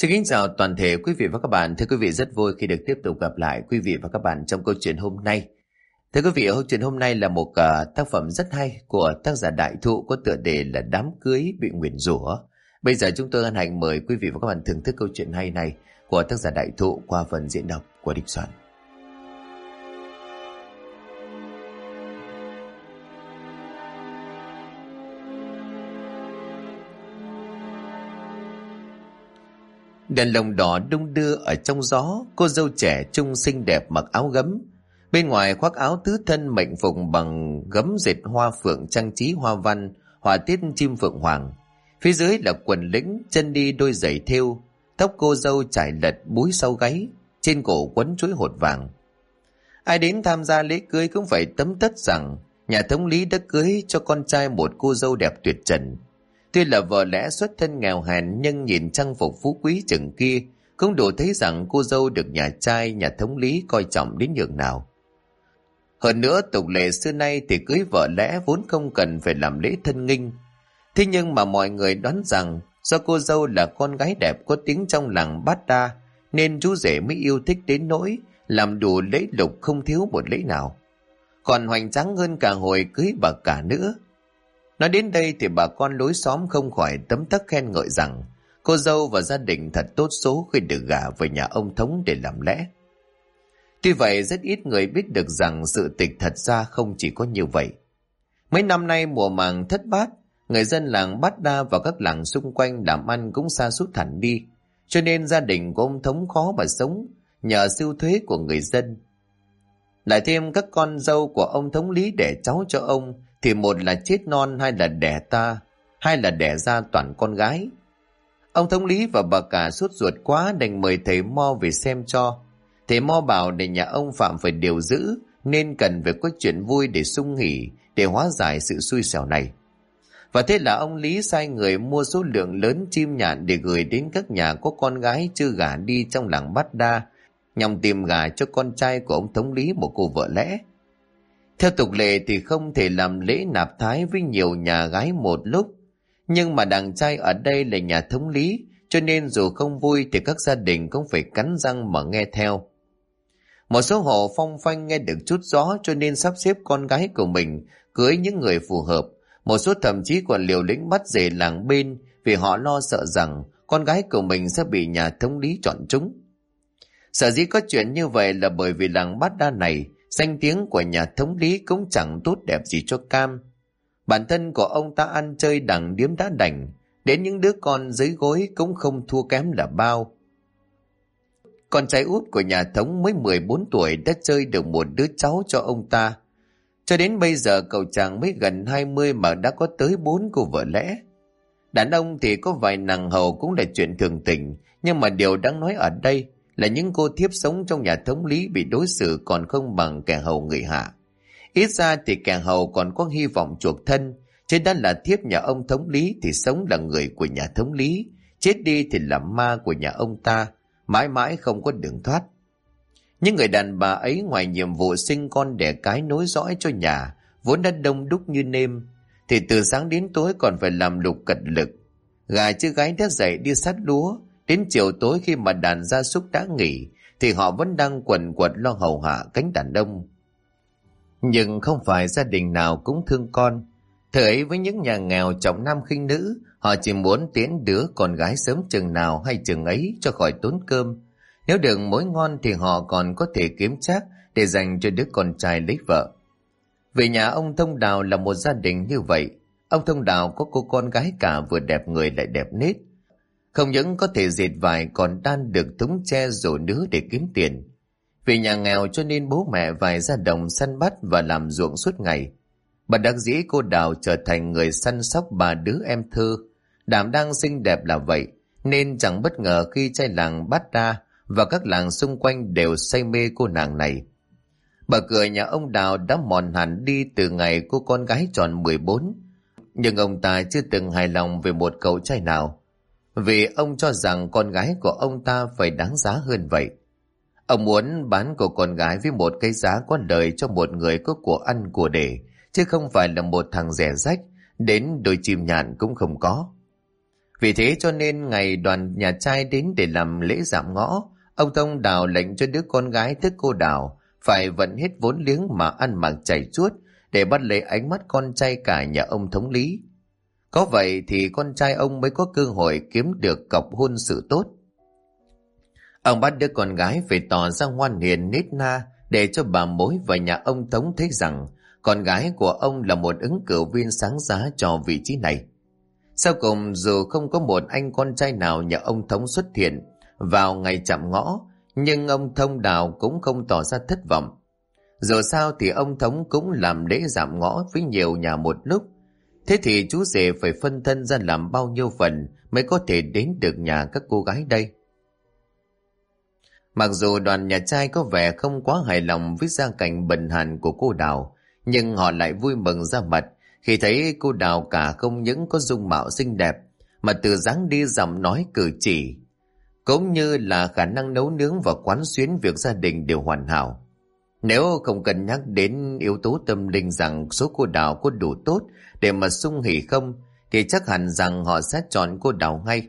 Xin kính chào toàn thể quý vị và các bạn. Thưa quý vị, rất vui khi được tiếp tục gặp lại quý vị và các bạn trong câu chuyện hôm nay. Thưa quý vị, câu chuyện hôm nay là một tác phẩm rất hay của tác giả Đại Thụ có tựa đề là Đám cưới bị nguyền rủa. Bây giờ chúng tôi hân hạnh mời quý vị và các bạn thưởng thức câu chuyện hay này của tác giả Đại Thụ qua phần diễn đọc của Đích Soạn. Đèn lồng đỏ đung đưa ở trong gió, cô dâu trẻ trung xinh đẹp mặc áo gấm. Bên ngoài khoác áo tứ thân mệnh phục bằng gấm dệt hoa phượng trang trí hoa văn, họa tiết chim phượng hoàng. Phía dưới là quần lĩnh, chân đi đôi giày thêu, tóc cô dâu trải lật búi sau gáy, trên cổ quấn chuỗi hột vàng. Ai đến tham gia lễ cưới cũng phải tấm tất rằng nhà thống lý đã cưới cho con trai một cô dâu đẹp tuyệt trần. Tuy là vợ lẽ xuất thân nghèo hèn nhưng nhìn trang phục phú quý chừng kia cũng đủ thấy rằng cô dâu được nhà trai, nhà thống lý coi trọng đến nhường nào. Hơn nữa, tục lệ xưa nay thì cưới vợ lẽ vốn không cần phải làm lễ thân nghinh. Thế nhưng mà mọi người đoán rằng do cô dâu là con gái đẹp có tiếng trong làng Bát Đa nên chú rể mới yêu thích đến nỗi làm đủ lễ lục không thiếu một lễ nào. Còn hoành tráng hơn cả hồi cưới bà cả nữa. Nói đến đây thì bà con lối xóm không khỏi tấm tắc khen ngợi rằng cô dâu và gia đình thật tốt số khi được gả về nhà ông Thống để làm lẽ. Tuy vậy rất ít người biết được rằng sự tình thật ra không chỉ có như vậy. Mấy năm nay mùa màng thất bát, người dân làng Bát Đa và các làng xung quanh làm ăn cũng sa sút hẳn đi, cho nên gia đình của ông Thống khó mà sống nhờ sưu thuế của người dân. Lại thêm các con dâu của ông thống lý đẻ cháu cho ông thì một là chết non, hai là đẻ ra toàn con gái. Ông thống lý và bà cả sốt ruột quá đành mời thầy Mo về xem cho. Thầy Mo bảo để nhà ông phạm phải điều dữ nên cần phải có chuyện vui để sung hỉ, để hóa giải sự xui xẻo này. Và thế là ông Lý sai người mua số lượng lớn chim nhạn để gửi đến các nhà có con gái chưa gả đi trong làng Bát Đa, nhằm tìm gả cho con trai của ông thống lý một cô vợ lẽ. Theo tục lệ thì không thể làm lễ nạp thái với nhiều nhà gái một lúc, nhưng mà đàn trai ở đây là nhà thống lý, cho nên dù không vui thì các gia đình cũng phải cắn răng mà nghe theo. Một số hộ phong phanh nghe được chút gió cho nên sắp xếp con gái của mình cưới những người phù hợp. Một số thậm chí còn liều lĩnh bắt rể làng bên vì họ lo sợ rằng con gái của mình sẽ bị nhà thống lý chọn trúng. Sở dĩ có chuyện như vậy là bởi vì làng Bát Đa này, danh tiếng của nhà thống lý cũng chẳng tốt đẹp gì cho cam. Bản thân của ông ta ăn chơi đằng điếm đá đành, đến những đứa con dưới gối cũng không thua kém là bao. Con trai út của nhà thống mới 14 tuổi đã chơi được một đứa cháu cho ông ta. Cho đến bây giờ cậu chàng mới gần 20 mà đã có tới 4 cô vợ lẽ. Đàn ông thì có vài nàng hầu cũng là chuyện thường tình, nhưng mà điều đáng nói ở đây là những cô thiếp sống trong nhà thống lý bị đối xử còn không bằng kẻ hầu người hạ. Ít ra thì kẻ hầu còn có hy vọng chuộc thân, chứ đã là thiếp nhà ông thống lý thì sống là người của nhà thống lý, chết đi thì là ma của nhà ông ta, mãi mãi không có đường thoát. Những người đàn bà ấy ngoài nhiệm vụ sinh con đẻ cái nối dõi cho nhà vốn đã đông đúc như nêm, thì từ sáng đến tối còn phải làm lục cật lực. Gà chứ gái đã dậy đi sát lúa, đến chiều tối khi mà đàn gia súc đã nghỉ thì họ vẫn đang quần quật lo hầu hạ cánh đàn ông. Nhưng không phải gia đình nào cũng thương con. Thời ấy với những nhà nghèo trọng nam khinh nữ, họ chỉ muốn tiễn đứa con gái sớm chừng nào hay chừng ấy cho khỏi tốn cơm. Nếu được mối ngon thì họ còn có thể kiếm trác để dành cho đứa con trai lấy vợ. Về nhà ông Thông Đào là một gia đình như vậy. Ông Thông Đào có cô con gái cả vừa đẹp người lại đẹp nết. Không những có thể dệt vải còn đan được thúng tre rổ nứa để kiếm tiền. Vì nhà nghèo cho nên bố mẹ phải ra đồng săn bắt và làm ruộng suốt ngày. Bất đắc dĩ cô Đào trở thành người săn sóc bà đứa em thơ. Đảm đang xinh đẹp là vậy, nên chẳng bất ngờ khi trai làng Bát Đa và các làng xung quanh đều say mê cô nàng này. Bà cửa nhà ông Đào đã mòn hẳn đi từ ngày cô con gái tròn 14. Nhưng ông ta chưa từng hài lòng về một cậu trai nào, vì ông cho rằng con gái của ông ta phải đáng giá hơn vậy. Ông muốn bán cô con gái với một cái giá có lời cho một người có của ăn của để, chứ không phải là một thằng rẻ rách, đến đôi chim nhạn cũng không có. Vì thế cho nên ngày đoàn nhà trai đến để làm lễ dạm ngõ, ông Thông Đào lệnh cho đứa con gái tức cô Đào phải vận hết vốn liếng mà ăn mặc chảy chuốt để bắt lấy ánh mắt con trai cả nhà ông thống lý. Có vậy thì con trai ông mới có cơ hội kiếm được cọc hôn sự tốt. Ông bắt đứa con gái phải tỏ ra ngoan hiền nết na để cho bà mối và nhà ông Tống thấy rằng con gái của ông là một ứng cử viên sáng giá cho vị trí này. Sau cùng dù không có một anh con trai nào nhà ông Tống xuất hiện vào ngày chạm ngõ, nhưng ông Thông Đào cũng không tỏ ra thất vọng. Dù sao thì ông Tống cũng làm lễ dạm ngõ với nhiều nhà một lúc. Thế thì chú rể phải phân thân ra làm bao nhiêu phần mới có thể đến được nhà các cô gái đây? Mặc dù đoàn nhà trai có vẻ không quá hài lòng với gia cảnh bần hàn của cô Đào, nhưng họ lại vui mừng ra mặt khi thấy cô Đào cả không những có dung mạo xinh đẹp, mà từ dáng đi giọng nói cử chỉ, cũng như là khả năng nấu nướng và quán xuyến việc gia đình đều hoàn hảo. Nếu không cân nhắc đến yếu tố tâm linh rằng số cô Đào có đủ tốt để mà sung hỉ không, thì chắc hẳn rằng họ sẽ chọn cô Đào ngay.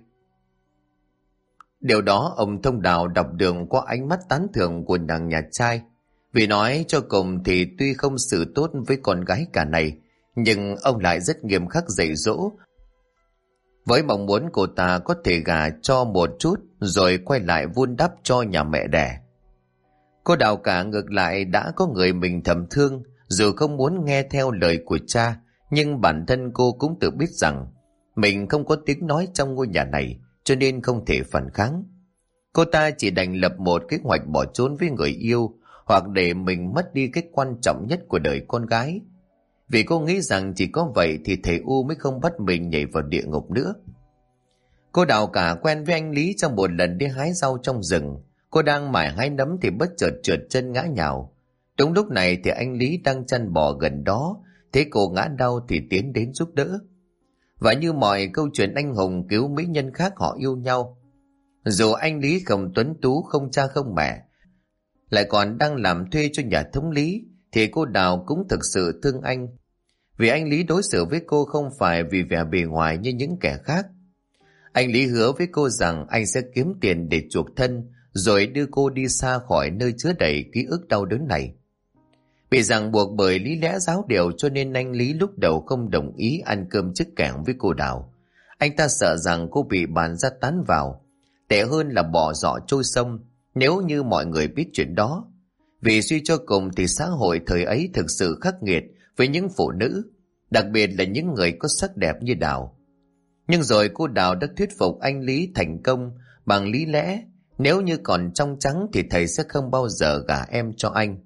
Điều đó ông Thông Đào đọc được qua ánh mắt tán thưởng của nàng nhà trai. Vì nói cho cùng thì tuy không xử tốt với con gái cả này, nhưng ông lại rất nghiêm khắc dạy dỗ, với mong muốn cô ta có thể gả cho một chút rồi quay lại vun đắp cho nhà mẹ đẻ. Cô Đào cả ngược lại đã có người mình thầm thương, dù không muốn nghe theo lời của cha, nhưng bản thân cô cũng tự biết rằng mình không có tiếng nói trong ngôi nhà này, cho nên không thể phản kháng. Cô ta chỉ đành lập một kế hoạch bỏ trốn với người yêu, hoặc để mình mất đi cái quan trọng nhất của đời con gái. Vì cô nghĩ rằng chỉ có vậy thì thầy U mới không bắt mình nhảy vào địa ngục nữa. Cô Đào cả quen với anh Lý trong một lần đi hái rau trong rừng. Cô đang mải hái nấm thì bất chợt trượt chân ngã nhào. Đúng lúc này thì anh Lý đang chăn bò gần đó, thấy cô ngã đau thì tiến đến giúp đỡ. Và như mọi câu chuyện anh hùng cứu mỹ nhân khác, họ yêu nhau. Dù anh Lý không tuấn tú, không cha không mẹ, lại còn đang làm thuê cho nhà thống lý, thì cô Đào cũng thực sự thương anh. Vì anh Lý đối xử với cô không phải vì vẻ bề ngoài như những kẻ khác. Anh Lý hứa với cô rằng anh sẽ kiếm tiền để chuộc thân, rồi đưa cô đi xa khỏi nơi chứa đầy ký ức đau đớn này. Bị ràng buộc bởi lý lẽ giáo điều cho nên anh Lý lúc đầu không đồng ý ăn cơm trước kẽm với cô Đào. Anh ta sợ rằng cô bị bàn ra tán vào, tệ hơn là bỏ giỏ trôi sông nếu như mọi người biết chuyện đó. Vì suy cho cùng thì xã hội thời ấy thực sự khắc nghiệt với những phụ nữ, đặc biệt là những người có sắc đẹp như Đào. Nhưng rồi cô Đào đã thuyết phục anh Lý thành công bằng lý lẽ, nếu như còn trong trắng thì thầy sẽ không bao giờ gả em cho anh.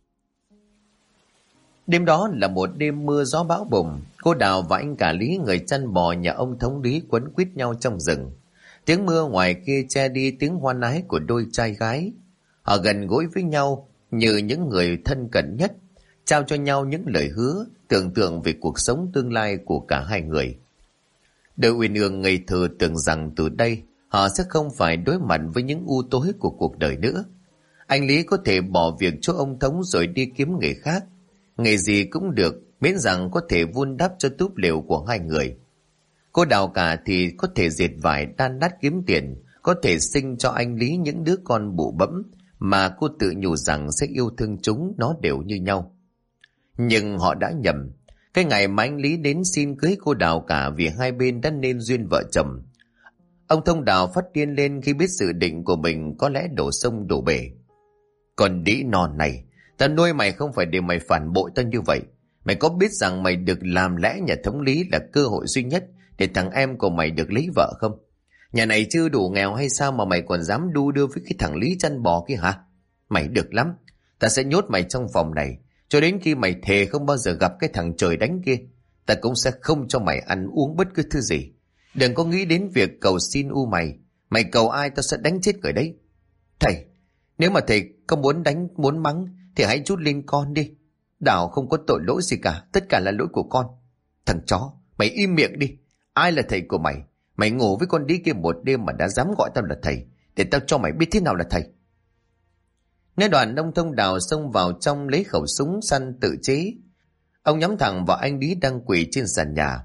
Đêm đó là một đêm mưa gió bão bùng. Cô Đào và anh cả Lý, người chăn bò nhà ông thống lý, quấn quýt nhau trong rừng. Tiếng mưa ngoài kia che đi tiếng hoan ái của đôi trai gái. Họ gần gũi với nhau như những người thân cận nhất, trao cho nhau những lời hứa, tưởng tượng về cuộc sống tương lai của cả hai người. Đôi uyên ương ngây thơ tưởng rằng từ đây họ sẽ không phải đối mặt với những u tối của cuộc đời nữa. Anh Lý có thể bỏ việc cho ông Thống rồi đi kiếm nghề khác. Nghề gì cũng được, miễn rằng có thể vun đắp cho túp lều của hai người. Cô Đào cả thì có thể dệt vải đan đát kiếm tiền, có thể sinh cho anh Lý những đứa con bụ bẫm mà cô tự nhủ rằng sẽ yêu thương chúng nó đều như nhau. Nhưng họ đã nhầm. Cái ngày mà anh Lý đến xin cưới cô Đào cả vì hai bên đã nên duyên vợ chồng, ông Thông Đào phát điên lên khi biết dự định của mình có lẽ đổ sông đổ bể. Còn đĩ non này, ta nuôi mày không phải để mày phản bội ta như vậy. Mày có biết rằng mày được làm lẽ nhà thống lý là cơ hội duy nhất để thằng em của mày được lấy vợ không? Nhà này chưa đủ nghèo hay sao mà mày còn dám đu đưa với cái thằng Lý chăn bò kia hả? Mày được lắm, ta sẽ nhốt mày trong phòng này cho đến khi mày thề không bao giờ gặp cái thằng trời đánh kia. Ta cũng sẽ không cho mày ăn uống bất cứ thứ gì. Đừng có nghĩ đến việc cầu xin mày. Mày cầu ai tao sẽ đánh chết người đấy. Thầy, nếu mà thầy không muốn đánh, muốn mắng thì hãy trút lên con đi. Đào không có tội lỗi gì cả, tất cả là lỗi của con. Thằng chó, mày im miệng đi. Ai là thầy của mày? Mày ngủ với con đi kia một đêm mà đã dám gọi tao là thầy, để tao cho mày biết thế nào là thầy. Nói đoạn ông Thông Đào xông vào trong lấy khẩu súng săn tự chế. Ông nhắm thẳng vào anh Lý đang quỳ trên sàn nhà.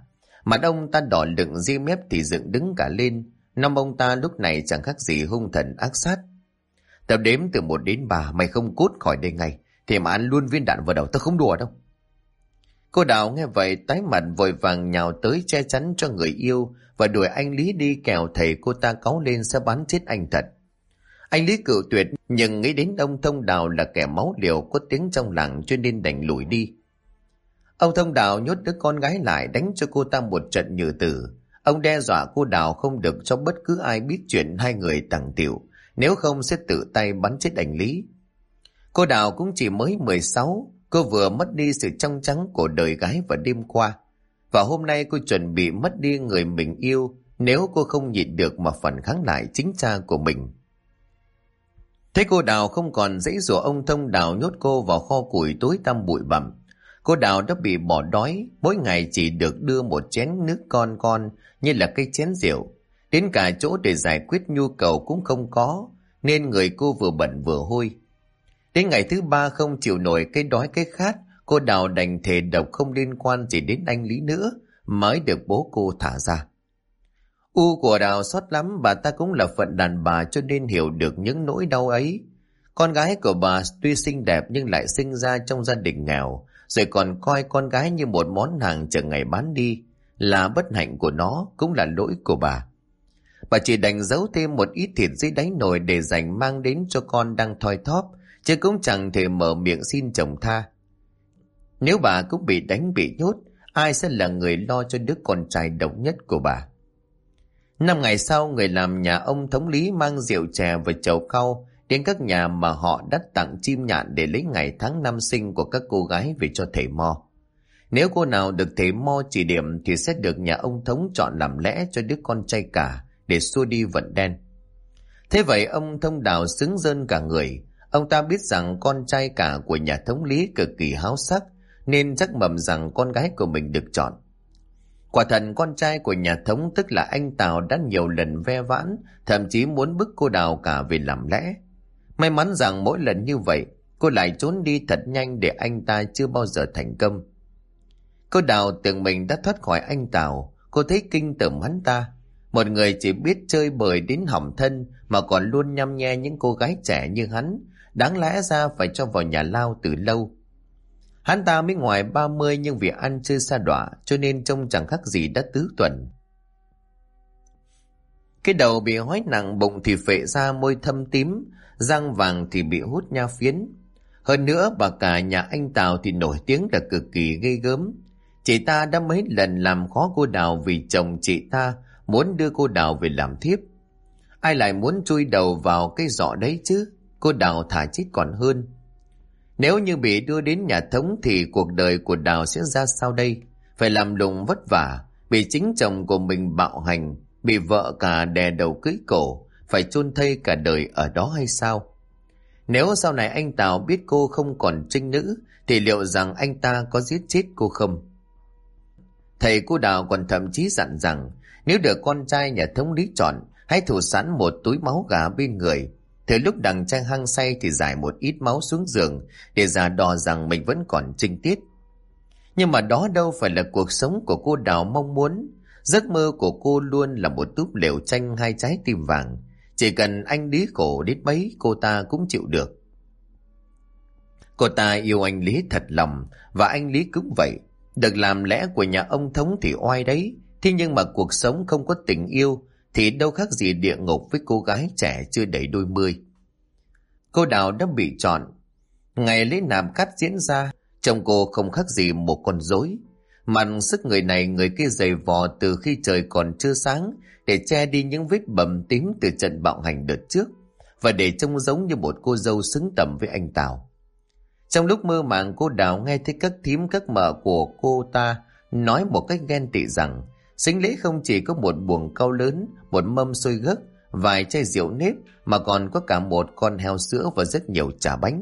Mặt ông ta đỏ lựng, ria mép thì dựng đứng cả lên. Năm ông ta lúc này chẳng khác gì hung thần ác sát. Tập đếm từ 1 đến 3, mày không cút khỏi đây ngay thì mà ăn luôn viên đạn vào đầu, tao không đùa đâu. Cô Đào nghe vậy tái mặt, vội vàng nhào tới che chắn cho người yêu và đuổi anh Lý đi, kẻo thầy cô ta cáu lên sẽ bắn chết anh thật. Anh Lý cự tuyệt, nhưng nghĩ đến ông Thông Đào là kẻ máu liều có tiếng trong làng cho nên đành lùi đi. Ông Thông Đào nhốt đứa con gái lại, đánh cho cô ta một trận nhừ tử. Ông đe dọa cô Đào không được cho bất cứ ai biết chuyện hai người tằng tiểu, nếu không sẽ tự tay bắn chết anh Lý. Cô Đào cũng chỉ mới 16, cô vừa mất đi sự trong trắng của đời gái vào đêm qua. Và hôm nay cô chuẩn bị mất đi người mình yêu nếu cô không nhịn được mà phản kháng lại chính cha của mình. Thế cô Đào không còn giãy giụa, ông Thông Đào nhốt cô vào kho củi tối tăm bụi bặm. Cô Đào đã bị bỏ đói, mỗi ngày chỉ được đưa một chén nước con như là cái chén rượu. Đến cả chỗ để giải quyết nhu cầu cũng không có, nên người cô vừa bẩn vừa hôi. Đến ngày thứ 3 không chịu nổi cái đói cái khát, cô Đào đành thề độc không liên quan gì đến anh Lý nữa, mới được bố cô thả ra. U của Đào xót lắm, bà ta cũng là phận đàn bà cho nên hiểu được những nỗi đau ấy. Con gái của bà tuy xinh đẹp nhưng lại sinh ra trong gia đình nghèo, rồi còn coi con gái như một món hàng chờ ngày bán đi. Là bất hạnh của nó, cũng là lỗi của bà. Bà chỉ đành giấu thêm một ít thịt dưới đáy nồi để dành mang đến cho con đang thoi thóp, chứ cũng chẳng thể mở miệng xin chồng tha. Nếu bà cũng bị đánh bị nhốt, ai sẽ là người lo cho đứa con trai độc nhất của bà? 5 ngày sau, người làm nhà ông thống lý mang rượu chè và chầu cau đến các nhà mà họ đã tặng chim nhạn để lấy ngày tháng năm sinh của các cô gái về cho thầy Mo. Nếu cô nào được thầy Mo chỉ điểm thì sẽ được nhà ông thống chọn làm lẽ cho đứa con trai cả để xua đi vận đen. Thế vậy ông Thông Đào sướng rơn cả người. Ông ta biết rằng con trai cả của nhà thống lý cực kỳ háo sắc, nên chắc mầm rằng con gái của mình được chọn. Quả thật con trai của nhà thống, tức là anh Tào, đã nhiều lần ve vãn, thậm chí muốn bức cô Đào cả về làm lẽ. May mắn rằng mỗi lần như vậy, cô lại trốn đi thật nhanh để anh ta chưa bao giờ thành công. Cô Đào tưởng mình đã thoát khỏi anh Tào, cô thấy kinh tởm hắn ta. Một người chỉ biết chơi bời đến hỏng thân mà còn luôn nhăm nhe những cô gái trẻ như hắn, đáng lẽ ra phải cho vào nhà lao từ lâu. Hắn ta mới ngoài 30 nhưng vì ăn chơi sa đọa cho nên trông chẳng khác gì đã tứ tuần. Cái đầu bị hói nặng, bụng thì phệ ra, môi thâm tím, răng vàng thì bị hút nha phiến. Hơn nữa bà cả nhà anh Tào thì nổi tiếng là cực kỳ ghê gớm. Chị ta đã mấy lần làm khó cô Đào vì chồng chị ta muốn đưa cô Đào về làm thiếp. Ai lại muốn chui đầu vào cái giỏ đấy chứ? Cô Đào thà chết còn hơn. Nếu như bị đưa đến nhà thống thì cuộc đời của Đào sẽ ra sao đây? Phải làm lụng vất vả, bị chính chồng của mình bạo hành, bị vợ cả đè đầu cưới cổ, phải chôn thây cả đời ở đó hay sao? Nếu sau này anh Tào biết cô không còn trinh nữ thì liệu rằng anh ta có giết chết cô không? Thầy cô Đào còn thậm chí dặn rằng nếu được con trai nhà thống lý chọn, hãy thủ sẵn một túi máu gà bên người. Thời lúc đằng trai hăng say thì giải một ít máu xuống giường để giả đò rằng mình vẫn còn trinh tiết. Nhưng mà đó đâu phải là cuộc sống của cô Đào mong muốn. Giấc mơ của cô luôn là một túp lều tranh 2 trái tim vàng. Chỉ cần anh Lý khổ đến mấy, cô ta cũng chịu được. Cô ta yêu anh Lý thật lòng, và anh Lý cũng vậy. Được làm lẽ của nhà ông thống thì oai đấy. Thế nhưng mà cuộc sống không có tình yêu thì đâu khác gì địa ngục với cô gái trẻ chưa đầy đôi mươi. Cô Đào đã bị chọn. Ngày lễ nạp cát diễn ra, chồng cô không khác gì một con rối. Mặt sức người này người kia giày vò từ khi trời còn chưa sáng để che đi những vết bầm tím từ trận bạo hành đợt trước, và để trông giống như một cô dâu xứng tầm với anh Tào. Trong lúc mơ màng, cô Đào nghe thấy các thím các mợ của cô ta nói một cách ghen tị rằng sính lễ không chỉ có một buồng cau lớn, một mâm xôi gấc, vài chai rượu nếp, mà còn có cả một con heo sữa và rất nhiều chả bánh.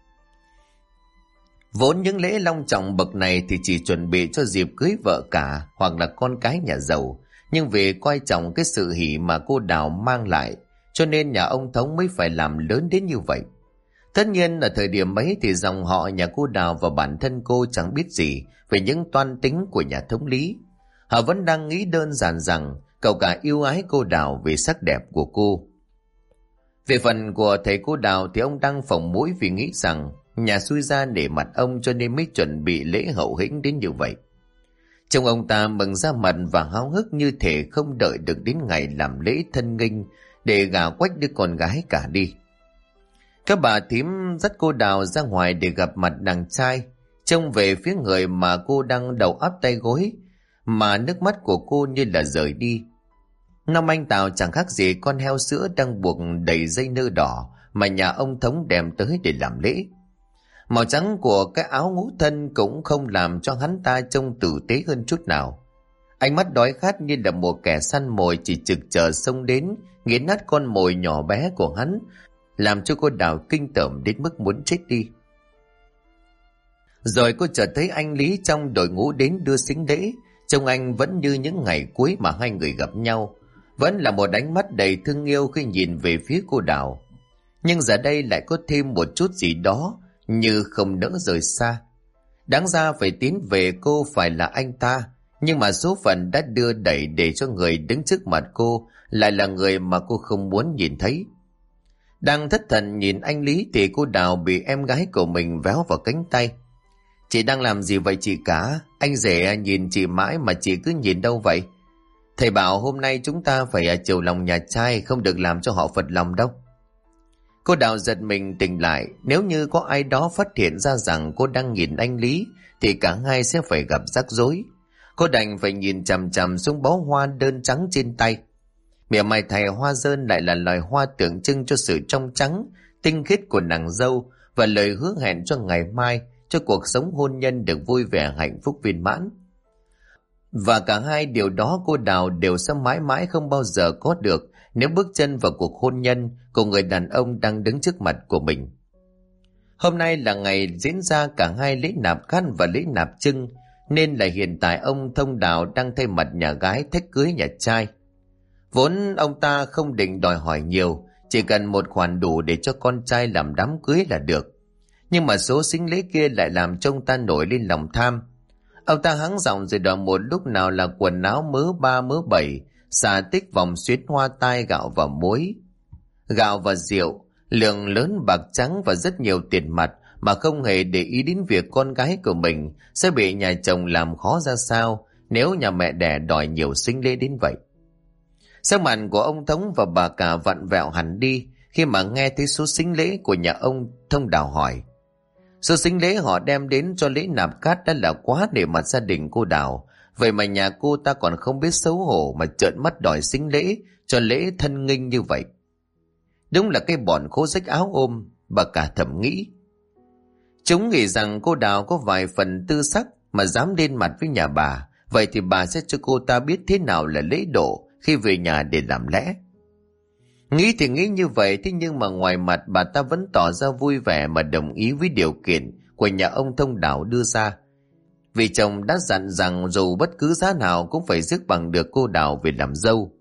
Vốn những lễ long trọng bậc này thì chỉ chuẩn bị cho dịp cưới vợ cả hoặc là con cái nhà giàu, nhưng vì coi trọng cái sự hỷ mà cô Đào mang lại, cho nên nhà ông thống mới phải làm lớn đến như vậy. Tất nhiên ở thời điểm ấy thì dòng họ nhà cô Đào và bản thân cô chẳng biết gì về những toan tính của nhà thống lý. Họ vẫn đang nghĩ đơn giản rằng cậu cả yêu ái cô Đào vì sắc đẹp của cô. Về phần của thầy cô Đào thì ông đang phồng mũi vì nghĩ rằng nhà xui ra để mặt ông cho nên mới chuẩn bị lễ hậu hĩnh đến như vậy. Trông ông ta mừng ra mặt và háo hức như thể không đợi được đến ngày làm lễ thân nghinh để gả quách đứa con gái cả đi. Các bà thím dắt cô Đào ra ngoài để gặp mặt đàn trai, trông về phía người mà cô đang đầu áp tay gối, mà nước mắt của cô như là rời đi. Năm anh Tào chẳng khác gì con heo sữa đang buộc đầy dây nơ đỏ mà nhà ông Thống đem tới để làm lễ. Màu trắng của cái áo ngũ thân cũng không làm cho hắn ta trông tử tế hơn chút nào. Ánh mắt đói khát như là một kẻ săn mồi chỉ trực chờ xông đến nghiến nát con mồi nhỏ bé của hắn, làm cho cô Đào kinh tởm đến mức muốn chết đi. Rồi cô chợt thấy anh Lý trong đội ngũ đến đưa sính lễ. Trông anh vẫn như những ngày cuối mà hai người gặp nhau, vẫn là một ánh mắt đầy thương yêu khi nhìn về phía cô Đào. Nhưng giờ đây lại có thêm một chút gì đó như không nỡ rời xa. Đáng ra phải tiến về cô phải là anh ta, nhưng mà số phận đã đưa đẩy để cho người đứng trước mặt cô lại là người mà cô không muốn nhìn thấy. Đang thất thần nhìn anh Lý thì cô Đào bị em gái của mình véo vào cánh tay. Chị đang làm gì vậy chị cả? Anh rể nhìn chị mãi mà chị cứ nhìn đâu vậy? Thầy bảo hôm nay chúng ta phải chiều lòng nhà trai, không được làm cho họ phật lòng đâu. Cô Đào giật mình tỉnh lại. Nếu như có ai đó phát hiện ra rằng cô đang nhìn anh Lý thì cả hai sẽ phải gặp rắc rối. Cô đành phải nhìn chằm chằm xuống bó hoa đơn trắng trên tay. Mỉa mai thầy hoa dơn lại là loài hoa tượng trưng cho sự trong trắng, tinh khiết của nàng dâu và lời hứa hẹn cho ngày mai, cho cuộc sống hôn nhân được vui vẻ hạnh phúc viên mãn. Và cả hai điều đó cô Đào đều sẽ mãi mãi không bao giờ có được nếu bước chân vào cuộc hôn nhân của người đàn ông đang đứng trước mặt của mình. Hôm nay là ngày diễn ra cả hai lễ nạp khăn và lễ nạp trưng, nên là hiện tại ông Thông Đào đang thay mặt nhà gái thách cưới nhà trai. Vốn ông ta không định đòi hỏi nhiều, chỉ cần một khoản đủ để cho con trai làm đám cưới là được. Nhưng mà số sính lễ kia lại làm cho ông ta nổi lên lòng tham. Ông ta hắng giọng rồi đòi một lúc nào là quần áo mớ 3 mớ 7, xà tích vòng xuyến hoa tai, gạo và muối, gạo và rượu, lượng lớn bạc trắng và rất nhiều tiền mặt, mà không hề để ý đến việc con gái của mình sẽ bị nhà chồng làm khó ra sao nếu nhà mẹ đẻ đòi nhiều sính lễ đến vậy. Sắc mặt của ông Thống và bà cả vặn vẹo hẳn đi khi mà nghe thấy số sính lễ của nhà ông Thông Đào hỏi. Số sính lễ họ đem đến cho lễ nạp cát đã là quá để mặt gia đình cô Đào, vậy mà nhà cô ta còn không biết xấu hổ mà trợn mắt đòi sính lễ cho lễ thân nghinh như vậy. Đúng là cái bọn khố rách áo ôm, bà cả thầm nghĩ. Chúng nghĩ rằng cô Đào có vài phần tư sắc mà dám lên mặt với nhà bà, vậy thì bà sẽ cho cô ta biết thế nào là lễ độ khi về nhà để làm lẽ. Nghĩ thì nghĩ như vậy, thế nhưng mà ngoài mặt bà ta vẫn tỏ ra vui vẻ mà đồng ý với điều kiện của nhà ông Thông Đào đưa ra. Vì chồng đã dặn rằng dù bất cứ giá nào cũng phải rước bằng được cô Đào về làm dâu.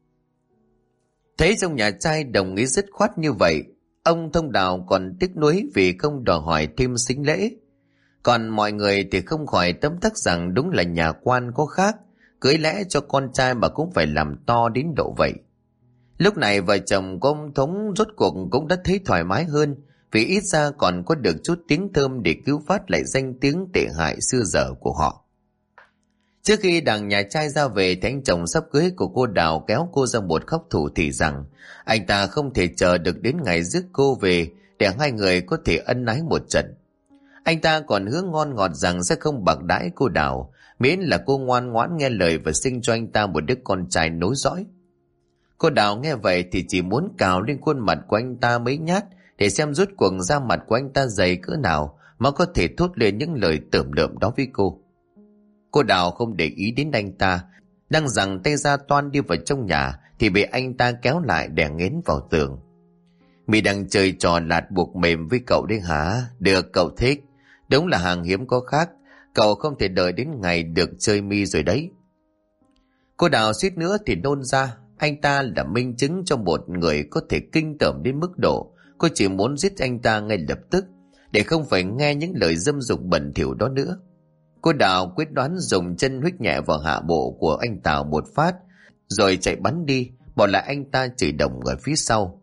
Thấy trong nhà trai đồng ý dứt khoát như vậy, ông Thông Đào còn tiếc nuối vì không đòi hỏi thêm sính lễ. Còn mọi người thì không khỏi tấm tắc rằng đúng là nhà quan có khác, cưới lẽ cho con trai mà cũng phải làm to đến độ vậy. Lúc này vợ chồng của ông Thống rốt cuộc cũng đã thấy thoải mái hơn, vì ít ra còn có được chút tiếng thơm để cứu vớt lại danh tiếng tệ hại xưa giờ của họ. Trước khi đằng nhà trai ra về thì anh chồng sắp cưới của cô Đào kéo cô ra một khóc thủ thỉ rằng anh ta không thể chờ được đến ngày rước cô về để hai người có thể ân ái một trận. Anh ta còn hứa ngon ngọt rằng sẽ không bạc đãi cô Đào, miễn là cô ngoan ngoãn nghe lời và sinh cho anh ta một đứa con trai nối dõi. Cô Đào nghe vậy thì chỉ muốn cào lên khuôn mặt của anh ta mấy nhát để xem rốt cuộc da mặt của anh ta dày cỡ nào mà có thể thốt lên những lời tởm lợm đó với cô. Cô Đào không để ý đến anh ta, đang giằng tay ra toan đi vào trong nhà thì bị anh ta kéo lại đè nghiến vào tường. Mị đang chơi trò lạt buộc mềm với cậu đấy hả? Được, cậu thích. Đúng là hàng hiếm có khác. Cậu không thể đợi đến ngày được chơi mi rồi đấy. Cô Đào suýt nữa thì nôn ra. Anh ta là minh chứng cho một người có thể kinh tởm đến mức độ cô chỉ muốn giết anh ta ngay lập tức để không phải nghe những lời dâm dục bẩn thỉu đó nữa. Cô Đào quyết đoán dùng chân huých nhẹ vào hạ bộ của anh Tào một phát, rồi chạy bắn đi, bỏ lại anh ta chửi đồng ở phía sau.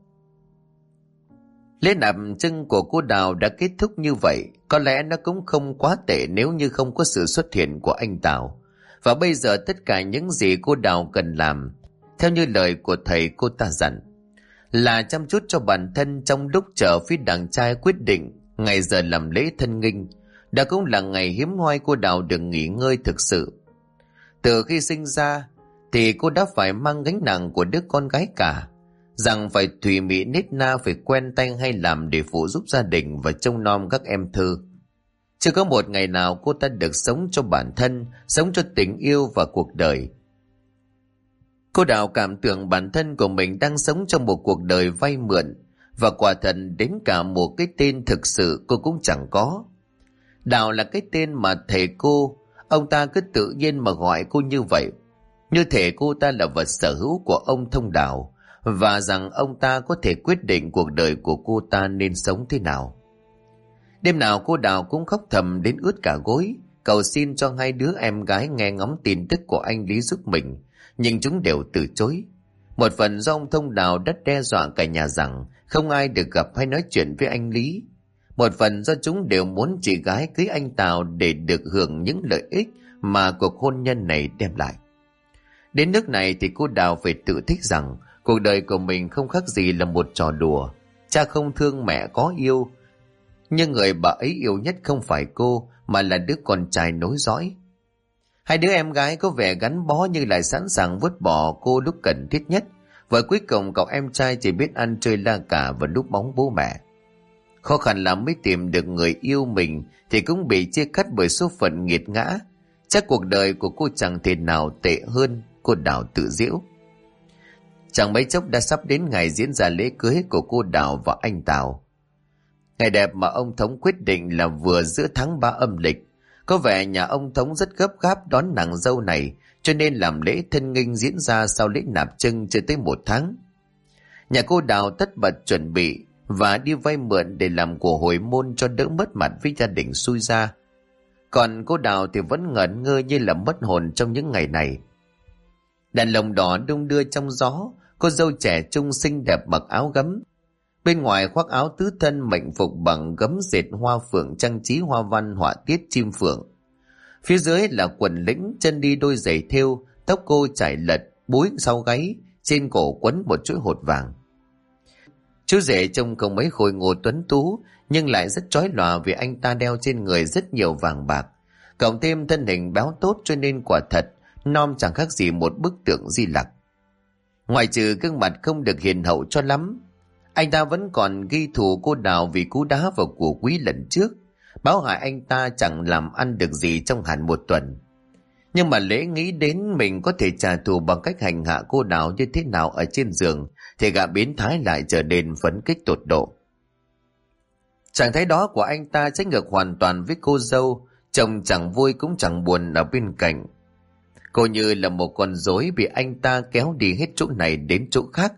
Lễ nạp trưng của cô Đào đã kết thúc như vậy. Có lẽ nó cũng không quá tệ nếu như không có sự xuất hiện của anh Tào. Và bây giờ tất cả những gì cô Đào cần làm, theo như lời của thầy cô ta dặn, là chăm chút cho bản thân trong lúc chờ phía đàn trai quyết định ngày giờ làm lễ thân nghinh. Đó cũng là ngày hiếm hoi cô Đào được nghỉ ngơi thực sự. Từ khi sinh ra thì cô đã phải mang gánh nặng của đứa con gái cả, rằng phải thùy mị nết na, phải quen tay hay làm để phụ giúp gia đình và trông nom các em thơ. Chưa có một ngày nào cô ta được sống cho bản thân, sống cho tình yêu và cuộc đời. Cô Đào cảm tưởng bản thân của mình đang sống trong một cuộc đời vay mượn, và quả thật đến cả một cái tên thực sự cô cũng chẳng có. Đào là cái tên mà thầy cô, ông ta cứ tự nhiên mà gọi cô như vậy, như thể cô ta là vật sở hữu của ông Thông Đào, và rằng ông ta có thể quyết định cuộc đời của cô ta nên sống thế nào. Đêm nào cô Đào cũng khóc thầm đến ướt cả gối, cầu xin cho hai đứa em gái nghe ngóng tin tức của anh Lý giúp mình, nhưng chúng đều từ chối. Một phần do ông Thông Đào đã đe dọa cả nhà rằng không ai được gặp hay nói chuyện với anh Lý. Một phần do chúng đều muốn chị gái cưới anh Tào để được hưởng những lợi ích mà cuộc hôn nhân này đem lại. Đến nước này thì cô Đào phải tự thích rằng cuộc đời của mình không khác gì là một trò đùa. Cha không thương, mẹ có yêu, nhưng người bà ấy yêu nhất không phải cô, mà là đứa con trai nối dõi. Hai đứa em gái có vẻ gắn bó nhưng lại sẵn sàng vứt bỏ cô lúc cần thiết nhất, và cuối cùng cậu em trai chỉ biết ăn chơi la cà và núp bóng bố mẹ. Khó khăn lắm mới tìm được người yêu mình thì cũng bị chia cắt bởi số phận nghiệt ngã. Chắc cuộc đời của cô chẳng thể nào tệ hơn, cô Đào tự giễu. Chẳng mấy chốc đã sắp đến ngày diễn ra lễ cưới của cô Đào và anh Tào. Ngày đẹp mà ông Thống quyết định là vừa giữa tháng 3 âm lịch. Có vẻ nhà ông Thống rất gấp gáp đón nàng dâu này, cho nên làm lễ thân nghinh diễn ra sau lễ nạp trưng chưa tới 1 tháng. Nhà cô Đào tất bật chuẩn bị và đi vay mượn để làm của hồi môn cho đỡ mất mặt với gia đình xui ra. Còn cô Đào thì vẫn ngẩn ngơ như là mất hồn trong những ngày này. Đèn lồng đỏ đung đưa trong gió, cô dâu trẻ trung xinh đẹp mặc áo gấm. Bên ngoài khoác áo tứ thân mệnh phục bằng gấm dệt hoa phượng trang trí hoa văn họa tiết chim phượng. Phía dưới là quần lĩnh, chân đi đôi giày thêu, tóc cô trải lật, búi sau gáy, trên cổ quấn một chuỗi hột vàng. Chú rể trông không mấy khôi ngô tuấn tú, nhưng lại rất chói lòa vì anh ta đeo trên người rất nhiều vàng bạc. Cộng thêm thân hình béo tốt cho nên quả thật, non chẳng khác gì một bức tượng Di Lặc. Ngoài trừ gương mặt không được hiền hậu cho lắm, anh ta vẫn còn ghi thù cô Đào vì cú đá vào của quý lần trước, báo hại anh ta chẳng làm ăn được gì trong hẳn 1 tuần. Nhưng mà lễ nghĩ đến mình có thể trả thù bằng cách hành hạ cô Đào như thế nào ở trên giường, thì gã biến thái lại trở nên phấn khích tột độ. Trạng thái đó của anh ta trái ngược hoàn toàn với cô dâu, chồng chẳng vui cũng chẳng buồn ở bên cạnh. Cô như là một con rối bị anh ta kéo đi hết chỗ này đến chỗ khác.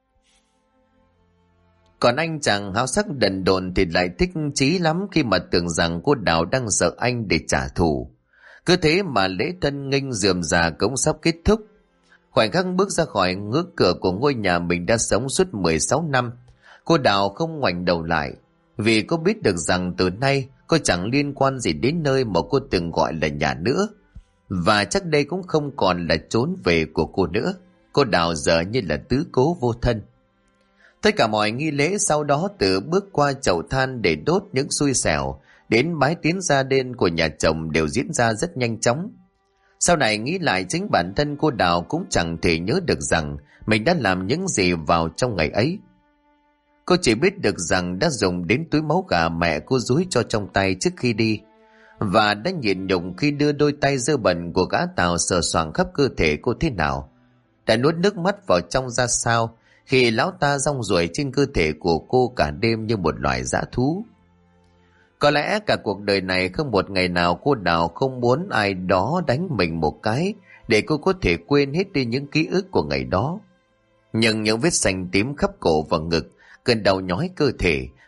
Còn anh chàng háo sắc đần độn thì lại thích chí lắm khi mà tưởng rằng cô Đào đang sợ anh để trả thù. Cứ thế mà lễ thân nghinh rườm rà cũng sắp kết thúc. Khoảnh khắc bước ra khỏi ngưỡng cửa của ngôi nhà mình đã sống suốt 16 năm, cô Đào không ngoảnh đầu lại, vì cô biết được rằng từ nay cô chẳng liên quan gì đến nơi mà cô từng gọi là nhà nữa, và chắc đây cũng không còn là trốn về của cô nữa. Cô Đào giờ như là tứ cố vô thân. Tất cả mọi nghi lễ sau đó, từ bước qua chậu than để đốt những xui xẻo đến bái tiến gia đen của nhà chồng, đều diễn ra rất nhanh chóng. Sau này nghĩ lại, chính bản thân cô Đào cũng chẳng thể nhớ được rằng mình đã làm những gì vào trong ngày ấy. Cô chỉ biết được rằng đã dùng đến túi máu gà mẹ cô dúi cho trong tay trước khi đi, và đã nhịn nhục khi đưa đôi tay dơ bẩn của gã Tào sờ soạng khắp cơ thể cô thế nào, đã nuốt nước mắt vào trong ra sao khi lão ta rong ruổi trên cơ thể của cô cả đêm như một loài dã thú. Có lẽ cả cuộc đời này không một ngày nào cô Đào không muốn ai đó đánh mình một cái để cô có thể quên hết đi những ký ức của ngày đó. Nhưng những vết xanh tím khắp cổ và ngực, cơn đau nhói cơ thể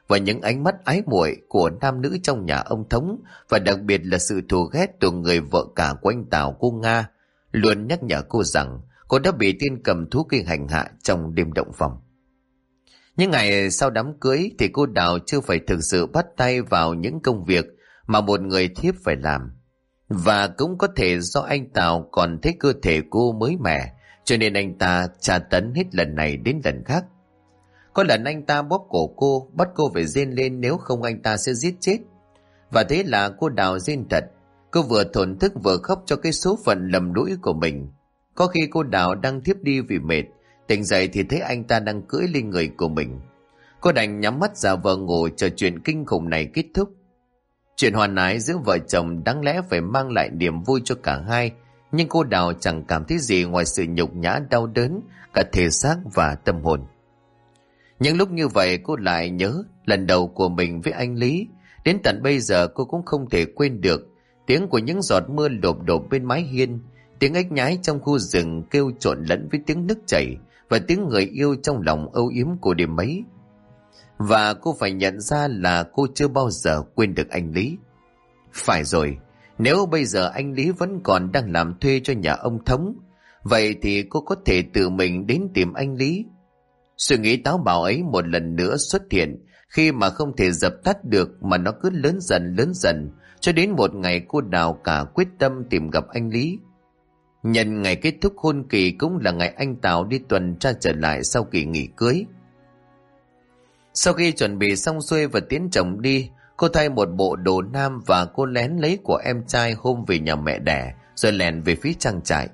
và những ánh mắt ái muội của nam nữ trong nhà ông Thống, và đặc biệt là sự thù ghét từ người vợ cả của anh Tào, cô Nga, luôn nhắc nhở cô rằng cô đã bị tiên cầm thú kia hành hạ trong đêm động phòng. Những ngày sau đám cưới thì cô Đào chưa phải thực sự bắt tay vào những công việc mà một người thiếp phải làm. Và cũng có thể do anh Tào còn thấy cơ thể cô mới mẻ, cho nên anh ta tra tấn hết lần này đến lần khác. Có lần anh ta bóp cổ cô, bắt cô phải rên lên, nếu không anh ta sẽ giết chết. Và thế là cô Đào rên thật. Cô vừa thổn thức vừa khóc cho cái số phận lầm lũi của mình. Có khi cô Đào đang thiếp đi vì mệt, tỉnh dậy thì thấy anh ta đang cưỡi lên người của mình. Cô đành nhắm mắt giả vờ ngủ chờ chuyện kinh khủng này kết thúc. Chuyện hoàn ái giữa vợ chồng đáng lẽ phải mang lại niềm vui cho cả hai, nhưng cô Đào chẳng cảm thấy gì ngoài sự nhục nhã đau đớn cả thể xác và tâm hồn. Những lúc như vậy cô lại nhớ lần đầu của mình với anh Lý. Đến tận bây giờ cô cũng không thể quên được tiếng của những giọt mưa lộp độp bên mái hiên, tiếng ếch nhái trong khu rừng kêu trộn lẫn với tiếng nước chảy, và tiếng người yêu trong lòng âu yếm của đêm ấy. Và cô phải nhận ra là cô chưa bao giờ quên được anh Lý. Phải rồi, nếu bây giờ anh Lý vẫn còn đang làm thuê cho nhà ông Thống, vậy thì cô có thể tự mình đến tìm anh Lý. Suy nghĩ táo bạo ấy một lần nữa xuất hiện, khi mà không thể dập tắt được mà nó cứ lớn dần, cho đến một ngày cô Đào cả quyết tâm tìm gặp anh Lý. Nhân ngày kết thúc hôn kỳ cũng là ngày anh Tào đi tuần tra trở lại sau kỳ nghỉ cưới. Sau khi chuẩn bị xong xuôi và tiến chồng đi, cô thay một bộ đồ nam và cô lén lấy của em trai hôm về nhà mẹ đẻ, rồi lèn về phía trang trại.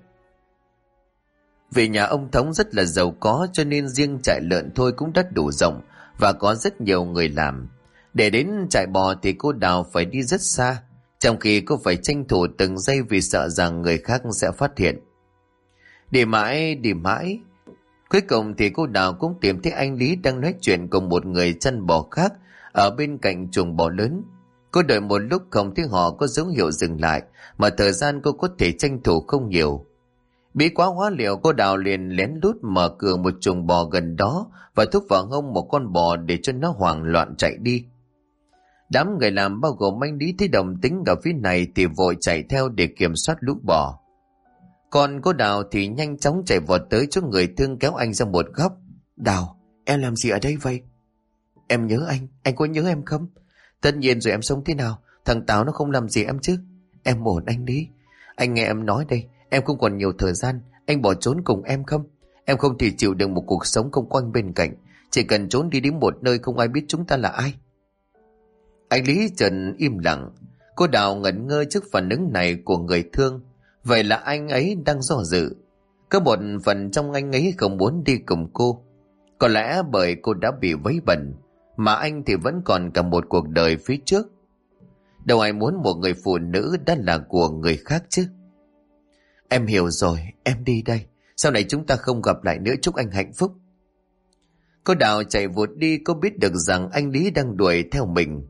Vì nhà ông Thống rất là giàu có, cho nên riêng trại lợn thôi cũng rất đủ rộng và có rất nhiều người làm. Để đến trại bò thì cô Đào phải đi rất xa, trong khi cô phải tranh thủ từng giây vì sợ rằng người khác sẽ phát hiện. Đi mãi, cuối cùng thì cô Đào cũng tìm thấy anh Lý đang nói chuyện cùng một người chăn bò khác ở bên cạnh chuồng bò lớn. Cô đợi một lúc không thấy họ có dấu hiệu dừng lại, mà thời gian cô có thể tranh thủ không nhiều. Bí quá hóa liệu, cô Đào liền lén lút mở cửa một chuồng bò gần đó và thúc vào hông một con bò để cho nó hoảng loạn chạy đi. Đám người làm bao gồm anh Lý thấy đồng tính ở phía này thì vội chạy theo để kiểm soát lũ bò. Còn cô Đào thì nhanh chóng chạy vọt tới chỗ người thương, kéo anh ra một góc. Đào, em làm gì ở đây vậy? Em nhớ anh có nhớ em không? Tất nhiên rồi, em sống thế nào? Thằng Táo nó không làm gì em chứ? Em ổn anh Lý. Anh nghe em nói đây, em không còn nhiều thời gian, anh bỏ trốn cùng em không? Em không thể chịu được một cuộc sống không có anh bên cạnh, chỉ cần trốn đi đến một nơi không ai biết chúng ta là ai. Anh Lý trần im lặng. Cô Đào ngẩn ngơ trước phản ứng này của người thương. Vậy là anh ấy đang do dự. Có một phần trong anh ấy không muốn đi cùng cô. Có lẽ bởi cô đã bị vấy bẩn, mà anh thì vẫn còn cả một cuộc đời phía trước. Đâu ai muốn một người phụ nữ đã là của người khác chứ. Em hiểu rồi, em đi đây. Sau này chúng ta không gặp lại nữa, chúc anh hạnh phúc. Cô Đào chạy vụt đi. Cô biết được rằng anh Lý đang đuổi theo mình,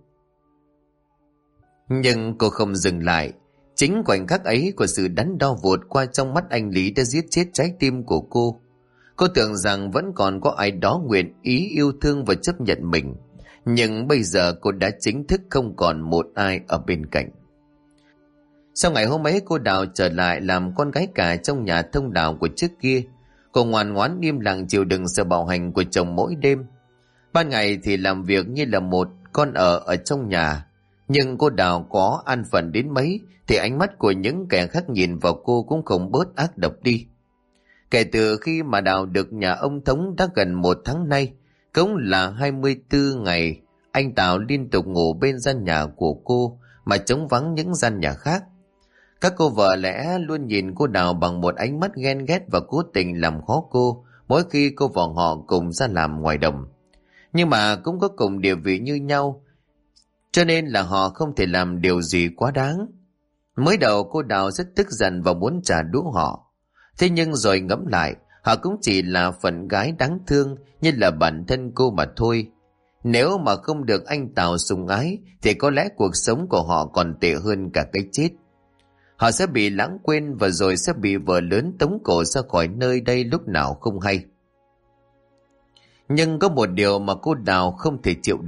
nhưng cô không dừng lại. Chính khoảnh khắc ấy của sự đắn đo vụt qua trong mắt anh Lý đã giết chết trái tim của cô. Cô tưởng rằng vẫn còn có ai đó nguyện ý yêu thương và chấp nhận mình, nhưng bây giờ cô đã chính thức không còn một ai ở bên cạnh. Sau ngày hôm ấy, cô Đào trở lại làm con gái cả trong nhà thông đạo của trước kia. Cô ngoan ngoãn im lặng chịu đựng sự bạo hành của chồng mỗi đêm. Ban ngày thì làm việc như là một con ở trong nhà, nhưng cô Đào có an phận đến mấy thì ánh mắt của những kẻ khác nhìn vào cô cũng không bớt ác độc đi. Kể từ khi mà Đào được nhà ông Thống đã gần 1 tháng nay, cũng là 24 ngày, anh Tào liên tục ngủ bên gian nhà của cô mà trống vắng những gian nhà khác. Các cô vợ lẽ luôn nhìn cô Đào bằng một ánh mắt ghen ghét và cố tình làm khó cô mỗi khi cô và họ cùng ra làm ngoài đồng. Nhưng mà cũng có cùng địa vị như nhau, cho nên là họ không thể làm điều gì quá đáng. Mới đầu cô Đào rất tức giận và muốn trả đũa họ. Thế nhưng rồi ngẫm lại, họ cũng chỉ là phận gái đáng thương như là bản thân cô mà thôi. Nếu mà không được anh Tào sủng ái thì có lẽ cuộc sống của họ còn tệ hơn cả cái chết. Họ sẽ bị lãng quên và rồi sẽ bị vợ lớn tống cổ ra khỏi nơi đây lúc nào không hay. Nhưng có một điều mà cô Đào không thể chịu được.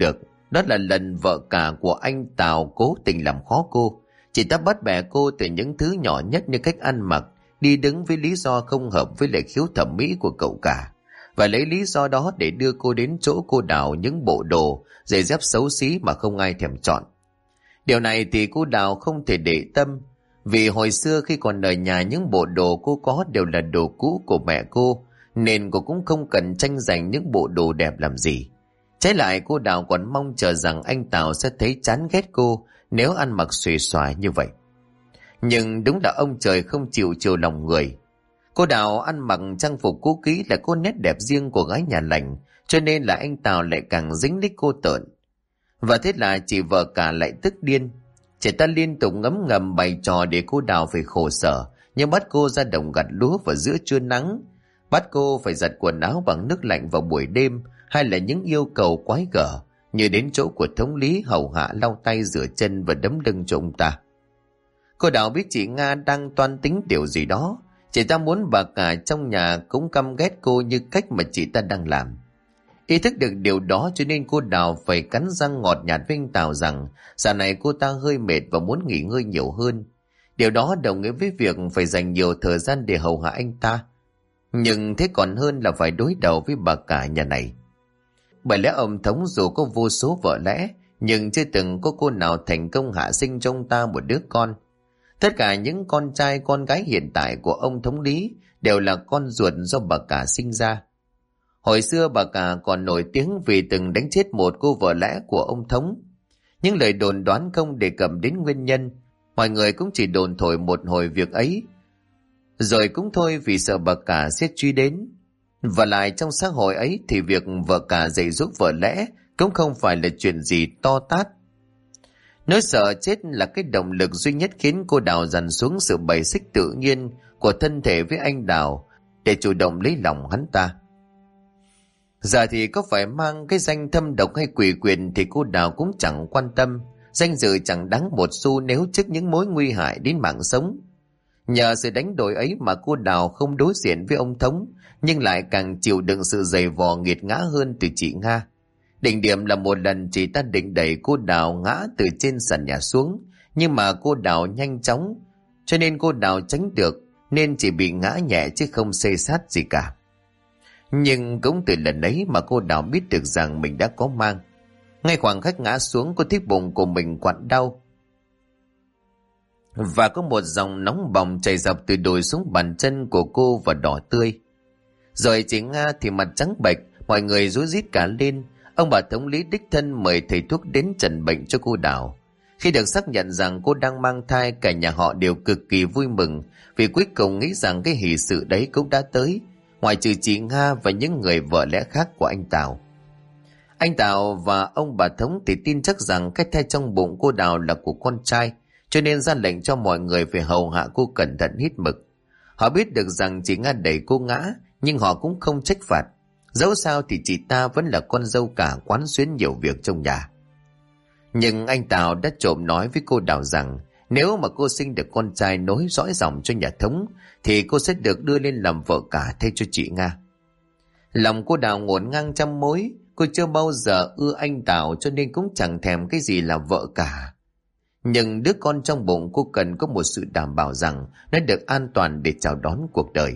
Đó là lần vợ cả của anh Tào cố tình làm khó cô. Chị ta bắt bẻ cô từ những thứ nhỏ nhất như cách ăn mặc, đi đứng với lý do không hợp với lại khiếu thẩm mỹ của cậu cả, và lấy lý do đó để đưa cô đến chỗ cô Đào những bộ đồ, giày dép xấu xí mà không ai thèm chọn. Điều này thì cô Đào không thể để tâm, vì hồi xưa khi còn ở nhà những bộ đồ cô có đều là đồ cũ của mẹ cô, nên cô cũng không cần tranh giành những bộ đồ đẹp làm gì. Trái lại cô Đào còn mong chờ rằng anh Tào sẽ thấy chán ghét cô nếu ăn mặc xuề xòa như vậy. Nhưng đúng là ông trời không chịu chiều lòng người. Cô Đào ăn mặc trang phục cũ kỹ là có nét đẹp riêng của gái nhà lành, cho nên là anh Tào lại càng dính đích cô tợn. Và thế là chị vợ cả lại tức điên. Chị ta liên tục ngấm ngầm bày trò để cô Đào phải khổ sở, như bắt cô ra đồng gặt lúa vào giữa trưa nắng, bắt cô phải giặt quần áo bằng nước lạnh vào buổi đêm, hay là những yêu cầu quái gở như đến chỗ của thống lý hầu hạ lau tay rửa chân và đấm lưng cho ông ta. Cô Đào biết chị Nga đang toan tính điều gì đó. Chị ta muốn bà cả trong nhà cũng căm ghét cô như cách mà chị ta đang làm. Ý thức được điều đó cho nên cô Đào phải cắn răng ngọt nhạt với anh Tào rằng dạo này cô ta hơi mệt và muốn nghỉ ngơi nhiều hơn. Điều đó đồng nghĩa với việc phải dành nhiều thời gian để hầu hạ anh ta. Nhưng thế còn hơn là phải đối đầu với bà cả nhà này. Bởi lẽ ông Thống dù có vô số vợ lẽ, nhưng chưa từng có cô nào thành công hạ sinh cho ông ta một đứa con. Tất cả những con trai con gái hiện tại của ông thống lý đều là con ruột do bà cả sinh ra. Hồi xưa bà cả còn nổi tiếng vì từng đánh chết một cô vợ lẽ của ông Thống. Những lời đồn đoán không đề cập đến nguyên nhân, mọi người cũng chỉ đồn thổi một hồi việc ấy, rồi cũng thôi vì sợ bà cả sẽ truy đến. Và lại trong xã hội ấy thì việc vợ cả dạy dỗ vợ lẽ cũng không phải là chuyện gì to tát. Nỗi sợ chết là cái động lực duy nhất khiến cô Đào dằn xuống sự bày xích tự nhiên của thân thể với anh Đào để chủ động lấy lòng hắn ta. Giờ thì có phải mang cái danh thâm độc hay quỷ quyền thì cô Đào cũng chẳng quan tâm. Danh dự chẳng đáng một xu nếu trước những mối nguy hại đến mạng sống. Nhờ sự đánh đổi ấy mà cô Đào không đối diện với ông Thống, nhưng lại càng chịu đựng sự dày vò nghiệt ngã hơn từ chị Nga. Đỉnh điểm là một lần chị ta định đẩy cô Đào ngã từ trên sàn nhà xuống, nhưng mà cô Đào nhanh chóng, cho nên cô Đào tránh được, nên chỉ bị ngã nhẹ chứ không xê sát gì cả. Nhưng cũng từ lần ấy mà cô Đào biết được rằng mình đã có mang. Ngay khoảng khắc ngã xuống, cô thấy bụng của mình quặn đau, và có một dòng nóng bỏng chảy dọc từ đùi xuống bàn chân của cô và đỏ tươi. Rồi chị Nga thì mặt trắng bệch, mọi người rối rít cả lên. Ông bà thống lý đích thân mời thầy thuốc đến trần bệnh cho cô Đào. Khi được xác nhận rằng cô đang mang thai, cả nhà họ đều cực kỳ vui mừng, vì cuối cùng nghĩ rằng cái hỷ sự đấy cũng đã tới, ngoại trừ chị Nga và những người vợ lẽ khác của anh Tào. Anh Tào và ông bà thống thì tin chắc rằng cái thai trong bụng cô Đào là của con trai, cho nên ra lệnh cho mọi người phải hầu hạ cô cẩn thận hết mực. Họ biết được rằng chị Nga đẩy cô ngã, nhưng họ cũng không trách phạt. Dẫu sao thì chị ta vẫn là con dâu cả quán xuyến nhiều việc trong nhà. Nhưng anh Tào đã trộm nói với cô Đào rằng nếu mà cô sinh được con trai nối dõi dòng cho nhà Thống thì cô sẽ được đưa lên làm vợ cả thay cho chị Nga. Lòng cô Đào ngổn ngang trăm mối, cô chưa bao giờ ưa anh Tào cho nên cũng chẳng thèm cái gì là vợ cả. Nhưng đứa con trong bụng cô cần có một sự đảm bảo rằng nó được an toàn để chào đón cuộc đời.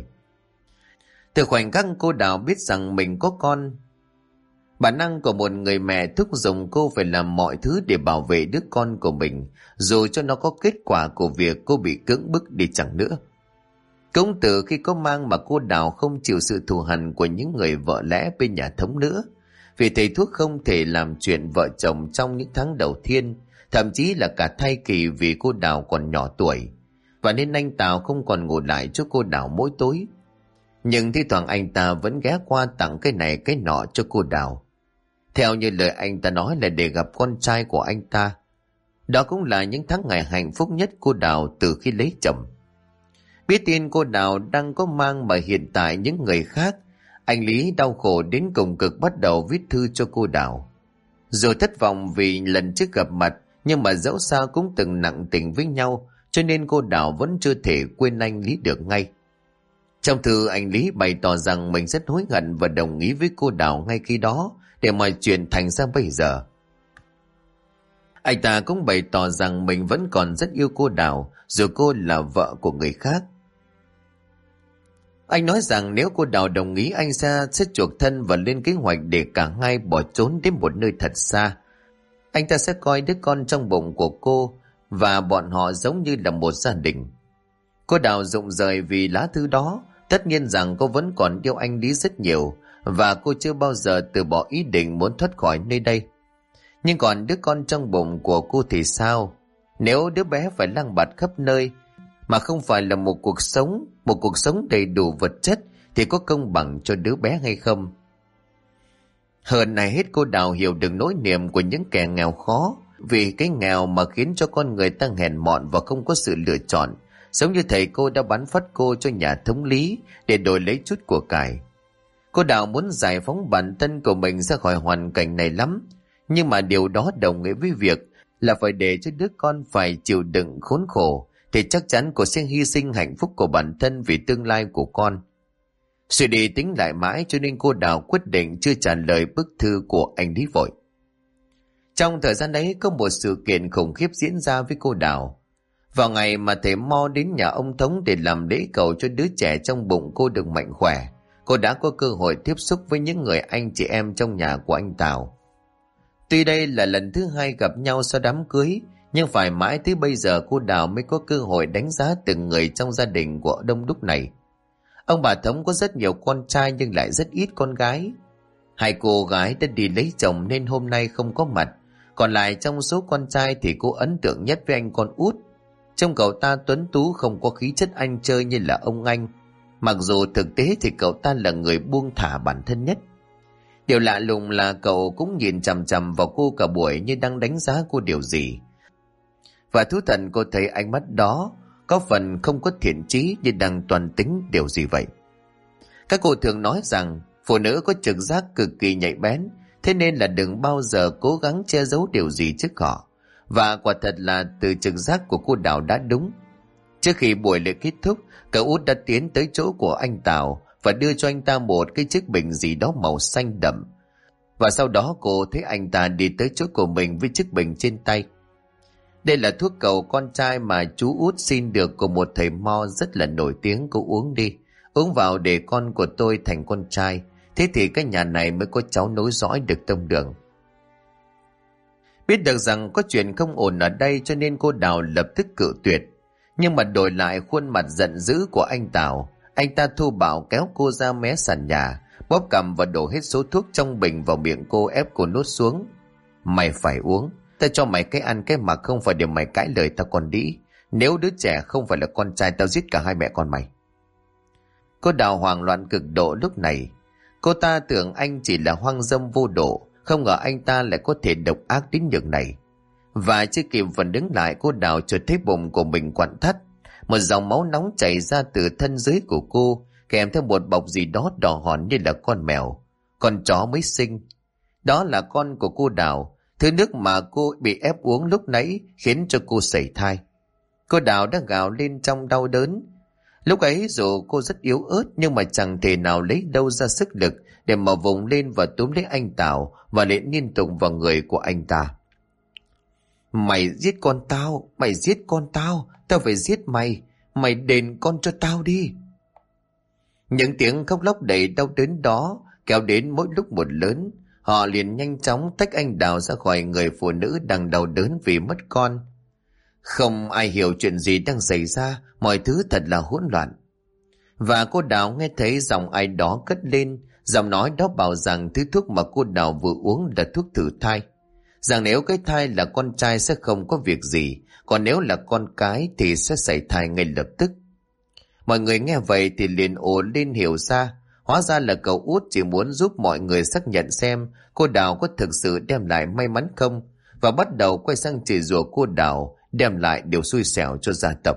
Từ khoảnh khắc cô Đào biết rằng mình có con, bản năng của một người mẹ thúc giục cô phải làm mọi thứ để bảo vệ đứa con của mình, dù cho nó có kết quả của việc cô bị cưỡng bức đi chẳng nữa. Cũng từ khi có mang mà cô Đào không chịu sự thù hằn của những người vợ lẽ bên nhà Thống nữa, vì thầy thuốc không thể làm chuyện vợ chồng trong những tháng đầu tiên, thậm chí là cả thai kỳ vì cô Đào còn nhỏ tuổi, và nên anh Tào không còn ngủ lại cho cô Đào mỗi tối. Nhưng thi thoảng anh ta vẫn ghé qua tặng cái này cái nọ cho cô Đào. Theo như lời anh ta nói là để gặp con trai của anh ta. Đó cũng là những tháng ngày hạnh phúc nhất cô Đào từ khi lấy chồng. Biết tin cô Đào đang có mang mà hiện tại những người khác, anh Lý đau khổ đến cùng cực bắt đầu viết thư cho cô Đào. Dù thất vọng vì lần trước gặp mặt, nhưng mà dẫu sao cũng từng nặng tình với nhau, cho nên cô Đào vẫn chưa thể quên anh Lý được ngay. Trong thư, anh Lý bày tỏ rằng mình rất hối hận và đồng ý với cô Đào ngay khi đó để mọi chuyện thành ra bây giờ. Anh ta cũng bày tỏ rằng mình vẫn còn rất yêu cô Đào, dù cô là vợ của người khác. Anh nói rằng nếu cô Đào đồng ý, anh sẽ chuộc thân và lên kế hoạch để cả hai bỏ trốn đến một nơi thật xa. Anh ta sẽ coi đứa con trong bụng của cô và bọn họ giống như là một gia đình. Cô Đào rụng rời vì lá thư đó, tất nhiên rằng cô vẫn còn yêu anh Lý rất nhiều, và cô chưa bao giờ từ bỏ ý định muốn thoát khỏi nơi đây. Nhưng còn đứa con trong bụng của cô thì sao? Nếu đứa bé phải lang bạt khắp nơi mà không phải là một cuộc sống đầy đủ vật chất, thì có công bằng cho đứa bé hay không? Hơn này hết, cô Đào hiểu được nỗi niềm của những kẻ nghèo khó, vì cái nghèo mà khiến cho con người ta hèn mọn và không có sự lựa chọn, giống như thầy cô đã bán phát cô cho nhà thống lý để đổi lấy chút của cải. Cô Đào muốn giải phóng bản thân của mình ra khỏi hoàn cảnh này lắm, nhưng mà điều đó đồng nghĩa với việc là phải để cho đứa con phải chịu đựng khốn khổ, thì chắc chắn cô sẽ hy sinh hạnh phúc của bản thân vì tương lai của con. Suy đi tính lại mãi, cho nên cô Đào quyết định chưa trả lời bức thư của anh Lý vội. Trong thời gian đấy, có một sự kiện khủng khiếp diễn ra với cô Đào. Vào ngày mà thầy Mo đến nhà ông Thống để làm lễ cầu cho đứa trẻ trong bụng cô được mạnh khỏe, cô đã có cơ hội tiếp xúc với những người anh chị em trong nhà của anh Tào. Tuy đây là lần thứ hai gặp nhau sau đám cưới, nhưng phải mãi tới bây giờ cô Đào mới có cơ hội đánh giá từng người trong gia đình của đông đúc này. Ông bà Thống có rất nhiều con trai nhưng lại rất ít con gái. Hai cô gái đã đi lấy chồng nên hôm nay không có mặt. Còn lại trong số con trai thì cô ấn tượng nhất với anh con út. Trông cậu ta tuấn tú, không có khí chất anh chơi như là ông anh. Mặc dù thực tế thì cậu ta là người buông thả bản thân nhất. Điều lạ lùng là cậu cũng nhìn chằm chằm vào cô cả buổi như đang đánh giá cô điều gì. Và thú thật cô thấy ánh mắt đó có phần không có thiện chí, như đang toan tính điều gì vậy. Các cô thường nói rằng phụ nữ có trực giác cực kỳ nhạy bén, thế nên là đừng bao giờ cố gắng che giấu điều gì trước họ. Và quả thật là từ trực giác của cô Đào đã đúng. Trước khi buổi lễ kết thúc, cậu út đã tiến tới chỗ của anh Tào và đưa cho anh ta một cái chiếc bình gì đó màu xanh đậm. Và sau đó cô thấy anh ta đi tới chỗ của mình với chiếc bình trên tay. Đây là thuốc cầu con trai mà chú út xin được của một thầy Mo rất là nổi tiếng, cô uống đi. Uống vào để con của tôi thành con trai, thế thì cái nhà này mới có cháu nối dõi được tông đường. Biết được rằng có chuyện không ổn ở đây, cho nên cô Đào lập tức cự tuyệt. Nhưng mà đổi lại khuôn mặt giận dữ của anh Tào, anh ta thô bạo kéo cô ra mé sàn nhà, bóp cằm và đổ hết số thuốc trong bình vào miệng cô, ép cô nuốt xuống. Mày phải uống, ta cho mày cái ăn cái mặc, không phải để mày cãi lời tao còn đĩ. Nếu đứa trẻ không phải là con trai, tao giết cả hai mẹ con mày. Cô Đào hoảng loạn cực độ lúc này. Cô ta tưởng anh chỉ là hoang dâm vô độ, không ngờ anh ta lại có thể độc ác đến nhường này. Và chưa kịp phản ứng lại, cô Đào chợt thấy bụng của mình quặn thắt. Một dòng máu nóng chảy ra từ thân dưới của cô, kèm theo một bọc gì đó đỏ hòn như là con mèo, con chó mới sinh. Đó là con của cô Đào. Thứ nước mà cô bị ép uống lúc nãy khiến cho cô sẩy thai. Cô Đào đã gào lên trong đau đớn. Lúc ấy dù cô rất yếu ớt, nhưng mà chẳng thể nào lấy đâu ra sức lực để mà vùng lên và túm lấy anh Tào và nện liên tục vào người của anh ta. Mày giết con tao, mày giết con tao, tao phải giết mày, mày đền con cho tao đi. Những tiếng khóc lóc đầy đau đớn đó kéo đến mỗi lúc một lớn. Họ liền nhanh chóng tách anh Đào ra khỏi người phụ nữ đang đau đớn vì mất con. Không ai hiểu chuyện gì đang xảy ra, mọi thứ thật là hỗn loạn. Và cô Đào nghe thấy giọng ai đó cất lên, giọng nói đó bảo rằng thứ thuốc mà cô Đào vừa uống là thuốc thử thai. Rằng nếu cái thai là con trai sẽ không có việc gì, còn nếu là con cái thì sẽ sảy thai ngay lập tức. Mọi người nghe vậy thì liền ồ lên hiểu ra. Hóa ra là cậu út chỉ muốn giúp mọi người xác nhận xem cô Đào có thực sự đem lại may mắn không, và bắt đầu quay sang chửi rủa cô Đào đem lại điều xui xẻo cho gia tộc.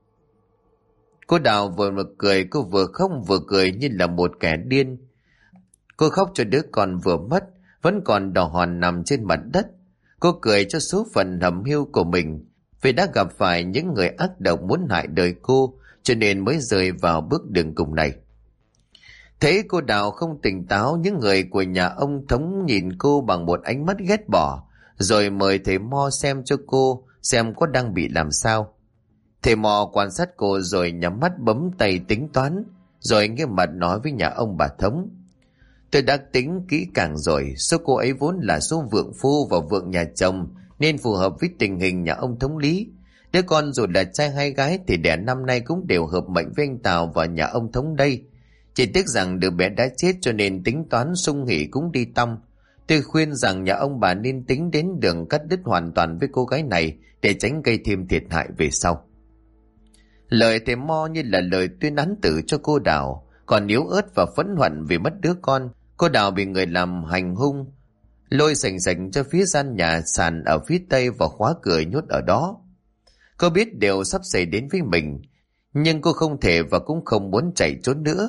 Cô Đào vừa cười, cô vừa khóc vừa cười như là một kẻ điên. Cô khóc cho đứa con vừa mất, vẫn còn đỏ hòn nằm trên mặt đất. Cô cười cho số phận hầm hiu của mình, vì đã gặp phải những người ác độc muốn hại đời cô, cho nên mới rơi vào bước đường cùng này. Thấy cô Đào không tỉnh táo, những người của nhà ông Thống nhìn cô bằng một ánh mắt ghét bỏ, rồi mời thầy Mo xem cho cô xem có đang bị làm sao. Thầy Mo quan sát cô rồi nhắm mắt bấm tay tính toán, rồi nghiêm mặt nói với nhà ông bà Thống: tôi đã tính kỹ càng rồi, số cô ấy vốn là số vượng phu và vượng nhà chồng, nên phù hợp với tình hình nhà ông thống lý. Đứa con dù là trai hay gái thì đẻ năm nay cũng đều hợp mệnh với anh Tào và nhà ông thống đây. Chỉ tiếc rằng đứa bé đã chết cho nên tính toán sung hỉ cũng đi tong. Tôi khuyên rằng nhà ông bà nên tính đến đường cắt đứt hoàn toàn với cô gái này để tránh gây thêm thiệt hại về sau. Lời thầy Mo như là lời tuyên án tử cho cô Đào. Còn yếu ớt và phẫn hận vì mất đứa con, cô Đào bị người làm hành hung, lôi sành sành cho phía gian nhà sàn ở phía tây và khóa cửa nhốt ở đó. Cô biết điều sắp xảy đến với mình, nhưng cô không thể và cũng không muốn chạy trốn nữa,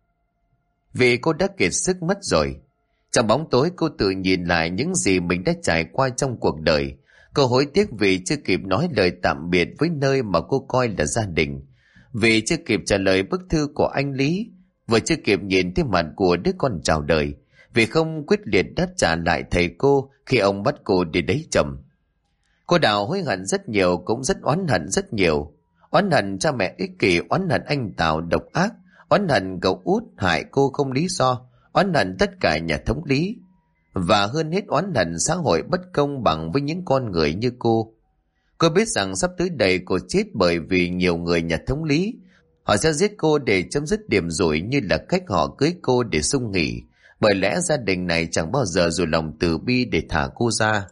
vì cô đã kiệt sức mất rồi. Trong bóng tối, cô tự nhìn lại những gì mình đã trải qua trong cuộc đời. Cô hối tiếc vì chưa kịp nói lời tạm biệt với nơi mà cô coi là gia đình, vì chưa kịp trả lời bức thư của anh Lý, vừa chưa kịp nhìn thấy mặt của đứa con chào đời, vì không quyết liệt đáp trả lại thầy cô khi ông bắt cô đi lấy chồng. Cô Đào hối hận rất nhiều, cũng rất oán hận rất nhiều. Oán hận cha mẹ ích kỷ, oán hận anh Tào độc ác, oán hận cậu út hại cô không lý do, oán hận tất cả nhà thống lý, và hơn hết oán hận xã hội bất công bằng với những con người như cô. Cô biết rằng sắp tới đây cô chết bởi vì nhiều người nhà thống lý họ sẽ giết cô để chấm dứt điểm rủi, như là cách họ cưới cô để sung nghỉ. Bởi lẽ gia đình này chẳng bao giờ dù lòng từ bi để thả cô ra.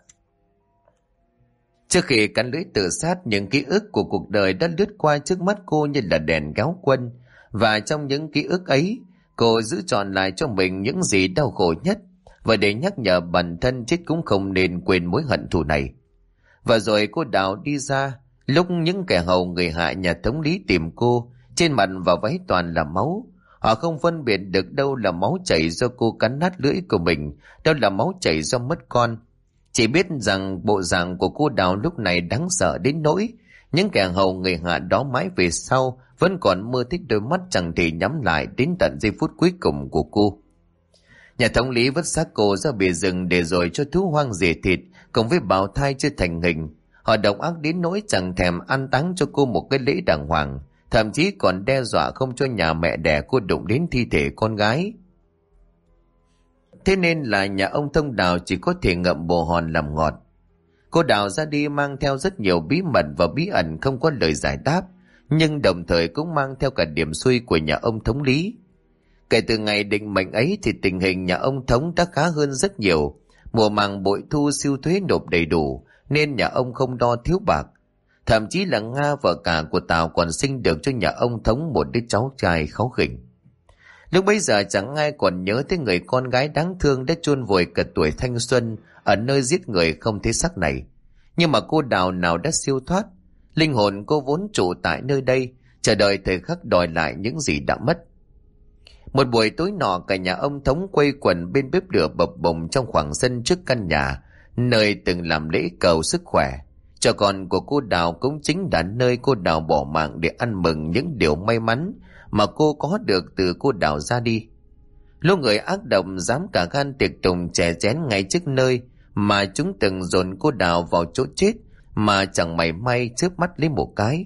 Trước khi cắn lưỡi tự sát, những ký ức của cuộc đời đã lướt qua trước mắt cô như là đèn kéo quân, và trong những ký ức ấy, cô giữ trọn lại cho mình những gì đau khổ nhất, và để nhắc nhở bản thân chết cũng không nên quên mối hận thù này. Và rồi cô Đào đi ra, lúc những kẻ hầu người hại nhà thống lý tìm cô, trên mặt và váy toàn là máu. Họ không phân biệt được đâu là máu chảy do cô cắn nát lưỡi của mình, đâu là máu chảy do mất con. Chỉ biết rằng bộ dạng của cô Đào lúc này đáng sợ đến nỗi những kẻ hầu người hạ đó mãi về sau vẫn còn mơ thích đôi mắt chẳng thể nhắm lại đến tận giây phút cuối cùng của cô. Nhà thống lý vứt xác cô ra bìa rừng để rồi cho thú hoang rỉa thịt, cùng với bào thai chưa thành hình. Họ độc ác đến nỗi chẳng thèm an táng cho cô một cái lễ đàng hoàng, thậm chí còn đe dọa không cho nhà mẹ đẻ cô đụng đến thi thể con gái. Thế nên là nhà ông Thông Đào chỉ có thể ngậm bồ hòn làm ngọt. Cô Đào ra đi mang theo rất nhiều bí mật và bí ẩn không có lời giải đáp, nhưng đồng thời cũng mang theo cả điểm xui của nhà ông thống lý. Kể từ ngày định mệnh ấy thì tình hình nhà ông thống đã khá hơn rất nhiều. Mùa màng bội thu siêu thuế nộp đầy đủ, nên nhà ông không đo thiếu bạc. Thậm chí là Nga, vợ cả của Tào, còn sinh được cho nhà ông thống một đứa cháu trai kháu khỉnh. Lúc bấy giờ chẳng ai còn nhớ tới người con gái đáng thương đã chôn vùi cả tuổi thanh xuân ở nơi giết người không thấy xác này. Nhưng mà cô Đào nào đã siêu thoát. Linh hồn cô vốn trụ tại nơi đây, chờ đợi thời khắc đòi lại những gì đã mất. Một buổi tối nọ, cả nhà ông thống quây quần bên bếp lửa bập bùng trong khoảng sân trước căn nhà nơi từng làm lễ cầu sức khỏe. Cho con của cô Đào cũng chính là nơi cô Đào bỏ mạng để ăn mừng những điều may mắn mà cô có được từ cô Đào ra đi. Lũ người ác độc dám cả gan tiệc tùng chè chén ngay trước nơi mà chúng từng dồn cô Đào vào chỗ chết mà chẳng mảy may chớp mắt lấy một cái.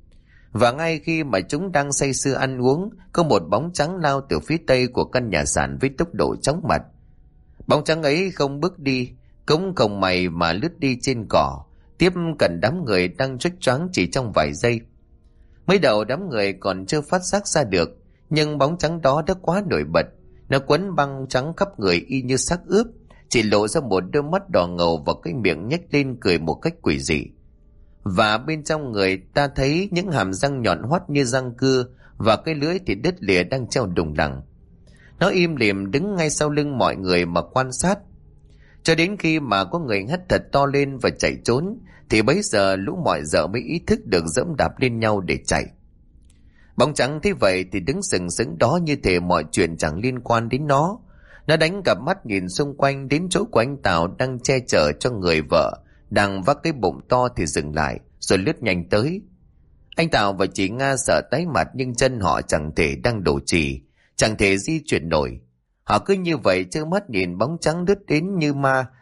Và ngay khi mà chúng đang say sưa ăn uống, có một bóng trắng lao từ phía tây của căn nhà sàn với tốc độ chóng mặt. Bóng trắng ấy không bước đi, cũng không mày mà lướt đi trên cỏ, tiếp cận đám người đang choáng choáng chỉ trong vài giây. Mới đầu đám người còn chưa phát giác ra được, nhưng bóng trắng đó đã quá nổi bật. Nó quấn băng trắng khắp người y như xác ướp, chỉ lộ ra một đôi mắt đỏ ngầu và cái miệng nhếch lên cười một cách quỷ dị. Và bên trong người ta thấy những hàm răng nhọn hoắt như răng cưa, và cái lưỡi thì đứt lìa đang treo đùng đằng. Nó im lìm đứng ngay sau lưng mọi người mà quan sát. Cho đến khi mà có người hét thật to lên và chạy trốn, thì bấy giờ lũ mọi dợ mới ý thức được dẫm đạp lên nhau để chạy. Bóng trắng thế vậy thì đứng sừng sững đó như thể mọi chuyện chẳng liên quan đến nó. Nó đánh cặp mắt nhìn xung quanh đến chỗ của anh Tào đang che chở cho người vợ đang vác cái bụng to thì dừng lại, rồi lướt nhanh tới. Anh Tào và chị Nga sợ tái mặt, nhưng chân họ chẳng thể đang đổ trì, chẳng thể di chuyển nổi. Họ cứ như vậy trơ mắt nhìn bóng trắng lướt đến như ma,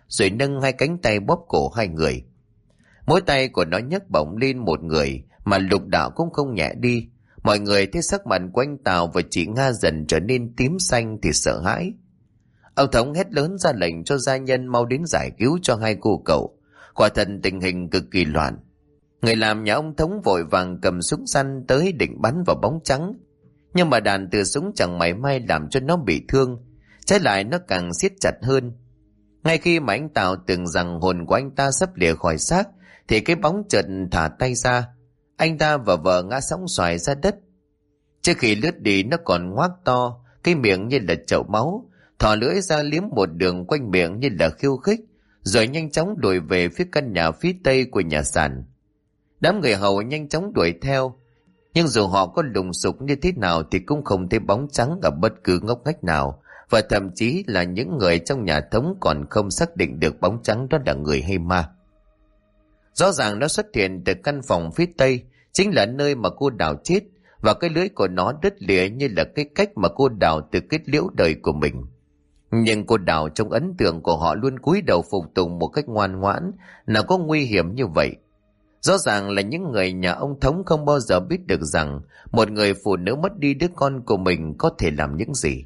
rồi nâng hai cánh tay bóp cổ hai người. Mỗi tay của nó nhấc bổng lên một người, mà Lục Đạo cũng không nhẹ đi. Mọi người thấy sắc mặt của anh Tào và chị Nga dần trở nên tím xanh thì sợ hãi. Ông Thống hét lớn ra lệnh cho gia nhân mau đến giải cứu cho hai cô cậu. Quả thật tình hình cực kỳ loạn. Người làm nhà ông Thống vội vàng cầm súng săn tới định bắn vào bóng trắng, nhưng mà đạn từ súng chẳng mảy may làm cho nó bị thương, trái lại nó càng siết chặt hơn. Ngay khi mà anh Tào tưởng rằng hồn của anh ta sắp lìa khỏi xác, thì cái bóng chợt thả tay ra. Anh ta và vợ ngã sóng xoài ra đất. Trước khi lướt đi, nó còn ngoác to, cái miệng như là chậu máu, thò lưỡi ra liếm một đường quanh miệng như là khiêu khích, rồi nhanh chóng đuổi về phía căn nhà phía tây của nhà sàn. Đám người hầu nhanh chóng đuổi theo, nhưng dù họ có lùng sục như thế nào thì cũng không thấy bóng trắng ở bất cứ ngóc ngách nào, và thậm chí là những người trong nhà Thống còn không xác định được bóng trắng đó là người hay ma. Rõ ràng nó xuất hiện từ căn phòng phía tây, chính là nơi mà cô Đào chết, và cái lưỡi của nó đứt lìa như là cái cách mà cô Đào tự kết liễu đời của mình. Nhưng cô Đào trong ấn tượng của họ luôn cúi đầu phục tùng một cách ngoan ngoãn, nào có nguy hiểm như vậy. Rõ ràng là những người nhà ông Thống không bao giờ biết được rằng một người phụ nữ mất đi đứa con của mình có thể làm những gì.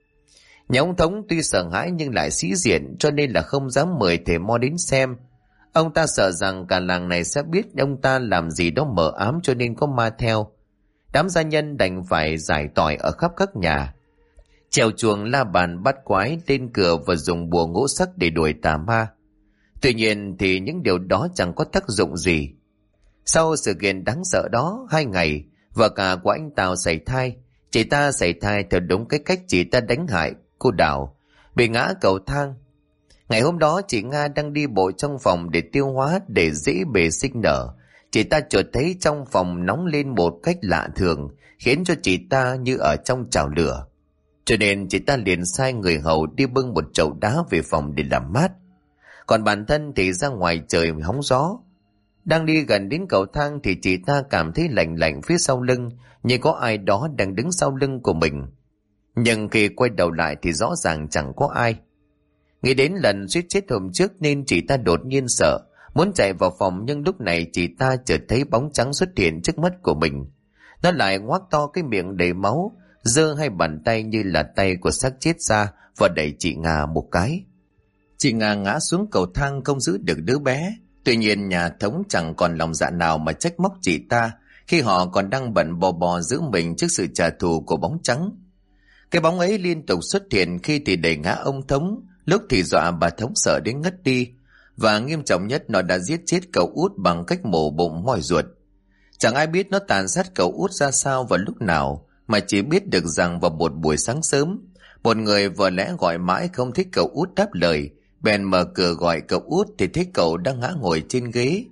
Nhà ông Thống tuy sợ hãi nhưng lại sĩ diện, cho nên là không dám mời thầy mo đến xem. Ông ta sợ rằng cả làng này sẽ biết ông ta làm gì đó mờ ám, cho nên có ma theo. Đám gia nhân đành phải giải tỏi ở khắp các nhà, trèo chuồng la bàn bắt quái lên cửa và dùng bùa ngũ sắc để đuổi tà ma. Tuy nhiên thì những điều đó chẳng có tác dụng gì. Sau sự kiện đáng sợ đó 2 ngày, vợ cả của anh Tào sảy thai. Chị ta sảy thai theo đúng cái cách chị ta đánh hại cô Đào, bị ngã cầu thang. Ngày hôm đó chị Nga đang đi bộ trong phòng để tiêu hóa, để dễ bề sinh nở. Chị ta chợt thấy trong phòng nóng lên một cách lạ thường, khiến cho chị ta như ở trong chảo lửa. Cho nên chị ta liền sai người hầu đi bưng một chậu đá về phòng để làm mát. Còn bản thân thì ra ngoài trời hóng gió. Đang đi gần đến cầu thang thì chị ta cảm thấy lạnh lạnh phía sau lưng, như có ai đó đang đứng sau lưng của mình. Nhưng khi quay đầu lại thì rõ ràng chẳng có ai. Nghĩ đến lần suýt chết hôm trước nên chị ta đột nhiên sợ, muốn chạy vào phòng, nhưng lúc này chị ta chợt thấy bóng trắng xuất hiện trước mắt của mình. Nó lại ngoác to cái miệng đầy máu, giơ hai bàn tay như là tay của xác chết ra và đẩy chị Nga một cái. Chị Nga ngã xuống cầu thang không giữ được đứa bé. Tuy nhiên nhà Thống chẳng còn lòng dạ nào mà trách móc chị ta, khi họ còn đang bận bò bò giữ mình trước sự trả thù của bóng trắng. Cái bóng ấy liên tục xuất hiện, khi thì đẩy ngã ông Thống, lúc thì dọa bà Thống sợ đến ngất đi, và nghiêm trọng nhất nó đã giết chết cậu út bằng cách mổ bụng moi ruột. Chẳng ai biết nó tàn sát cậu út ra sao và lúc nào, mà chỉ biết được rằng vào một buổi sáng sớm, một người vờ lẽ gọi mãi không thích cậu út đáp lời, bèn mở cửa gọi cậu út thì thấy cậu đang ngã ngồi trên ghế.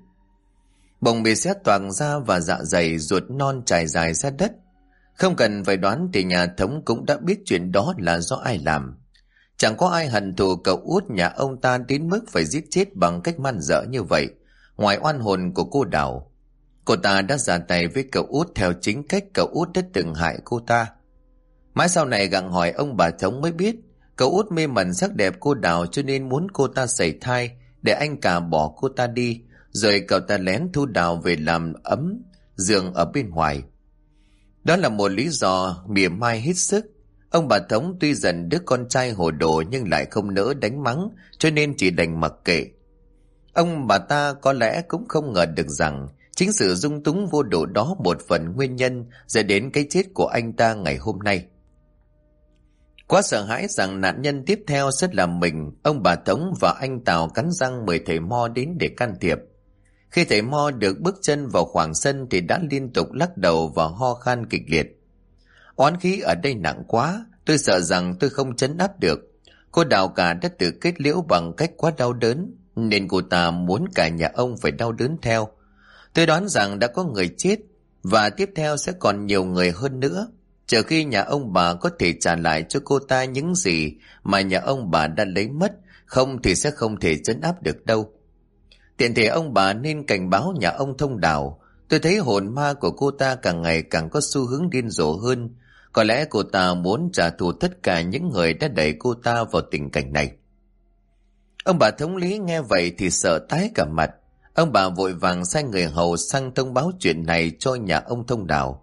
Bụng bị xé toạc ra và dạ dày ruột non trải dài ra đất. Không cần phải đoán thì nhà Thống cũng đã biết chuyện đó là do ai làm. Chẳng có ai hận thù cậu út nhà ông ta đến mức phải giết chết bằng cách man dợ như vậy, ngoài oan hồn của cô Đào. Cô ta đã ra tay với cậu út theo chính cách cậu út đã từng hại cô ta. Mãi sau này gặng hỏi ông bà Thống mới biết, cậu út mê mẩn sắc đẹp cô Đào cho nên muốn cô ta sảy thai để anh cả bỏ cô ta đi, rồi cậu ta lén thu Đào về làm ấm giường ở bên ngoài. Đó là một lý do mỉa mai hết sức. Ông bà Thống tuy giận đứa con trai hồ đồ nhưng lại không nỡ đánh mắng, cho nên chỉ đành mặc kệ. Ông bà ta có lẽ cũng không ngờ được rằng chính sự dung túng vô độ đó một phần nguyên nhân dẫn đến cái chết của anh ta ngày hôm nay. Quá sợ hãi rằng nạn nhân tiếp theo sẽ là mình, ông bà Thống và anh Tào cắn răng mời thầy mo đến để can thiệp. Khi thầy mo được bước chân vào khoảng sân thì đã liên tục lắc đầu và ho khan kịch liệt. Oán khí ở đây nặng quá, tôi sợ rằng tôi không trấn áp được. Cô Đào cả đã tự kết liễu bằng cách quá đau đớn, nên cô ta muốn cả nhà ông phải đau đớn theo. Tôi đoán rằng đã có người chết, và tiếp theo sẽ còn nhiều người hơn nữa, chờ khi nhà ông bà có thể trả lại cho cô ta những gì mà nhà ông bà đã lấy mất, không thì sẽ không thể trấn áp được đâu. Tiện thể ông bà nên cảnh báo nhà ông Thông Đào. Tôi thấy hồn ma của cô ta càng ngày càng có xu hướng điên rồ hơn. Có lẽ cô ta muốn trả thù tất cả những người đã đẩy cô ta vào tình cảnh này. Ông bà thống lý nghe vậy thì sợ tái cả mặt. Ông bà vội vàng sai người hầu sang thông báo chuyện này cho nhà ông Thông Đào.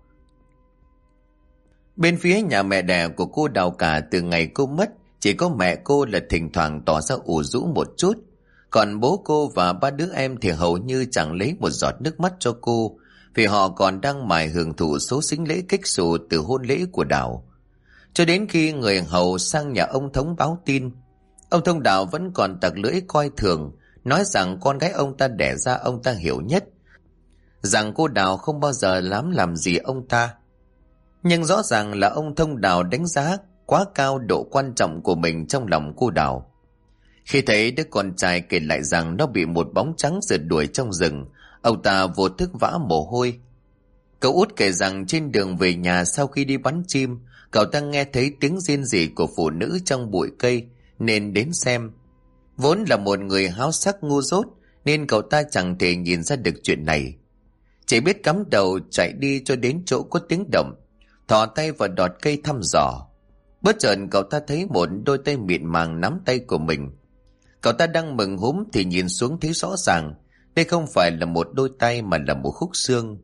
Bên phía nhà mẹ đẻ của cô Đào cả, từ ngày cô mất, chỉ có mẹ cô là thỉnh thoảng tỏ ra ủ rũ một chút. Còn bố cô và ba đứa em thì hầu như chẳng lấy một giọt nước mắt cho cô, vì họ còn đang mải hưởng thụ số sính lễ kích xù từ hôn lễ của Đào. Cho đến khi người hầu sang nhà ông Thống báo tin, ông Thông Đào vẫn còn tặc lưỡi coi thường, nói rằng con gái ông ta đẻ ra ông ta hiểu nhất, rằng cô Đào không bao giờ làm gì ông ta. Nhưng rõ ràng là ông Thông Đào đánh giá quá cao độ quan trọng của mình trong lòng cô Đào. Khi thấy đứa con trai kể lại rằng nó bị một bóng trắng rượt đuổi trong rừng, ông ta vô thức vã mồ hôi. Cậu út kể rằng trên đường về nhà sau khi đi bắn chim, cậu ta nghe thấy tiếng rên rỉ của phụ nữ trong bụi cây nên đến xem. Vốn là một người háo sắc ngu dốt nên cậu ta chẳng thể nhìn ra được chuyện này, chỉ biết cắm đầu chạy đi cho đến chỗ có tiếng động, thò tay vào đọt cây thăm dò. Bất chợt cậu ta thấy một đôi tay mịn màng nắm tay của mình. Cậu ta đang mừng húm thì nhìn xuống thấy rõ ràng đây không phải là một đôi tay mà là một khúc xương.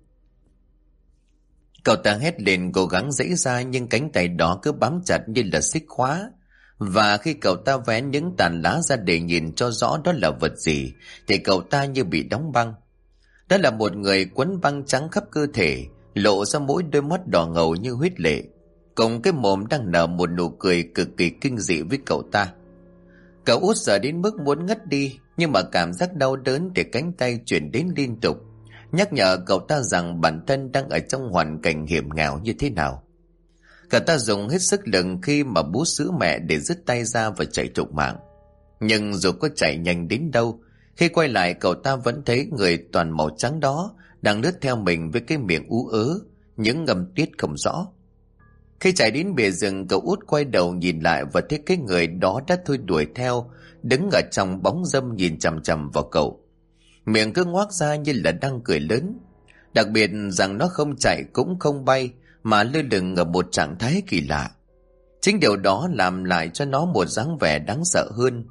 Cậu ta hét lên cố gắng giãy ra, nhưng cánh tay đó cứ bám chặt như là xích khóa. Và khi cậu ta vén những tàn lá ra để nhìn cho rõ đó là vật gì, thì cậu ta như bị đóng băng. Đó là một người quấn băng trắng khắp cơ thể, lộ ra mỗi đôi mắt đỏ ngầu như huyết lệ, cùng cái mồm đang nở một nụ cười cực kỳ kinh dị với cậu ta. Cậu út sợ đến mức muốn ngất đi, nhưng mà cảm giác đau đớn để cánh tay chuyển đến liên tục, nhắc nhở cậu ta rằng bản thân đang ở trong hoàn cảnh hiểm nghèo như thế nào. Cậu ta dùng hết sức lực khi mà bú sữa mẹ để dứt tay ra và chạy thục mạng. Nhưng dù có chạy nhanh đến đâu, khi quay lại cậu ta vẫn thấy người toàn màu trắng đó đang lướt theo mình với cái miệng ú ớ, những ngầm tiết không rõ. Khi chạy đến bìa rừng, cậu út quay đầu nhìn lại và thấy cái người đó đã thôi đuổi theo, đứng ở trong bóng râm nhìn chằm chằm vào cậu. Miệng cứ ngoác ra như là đang cười lớn. Đặc biệt rằng nó không chạy cũng không bay, mà lơ lửng ở một trạng thái kỳ lạ. Chính điều đó làm lại cho nó một dáng vẻ đáng sợ hơn.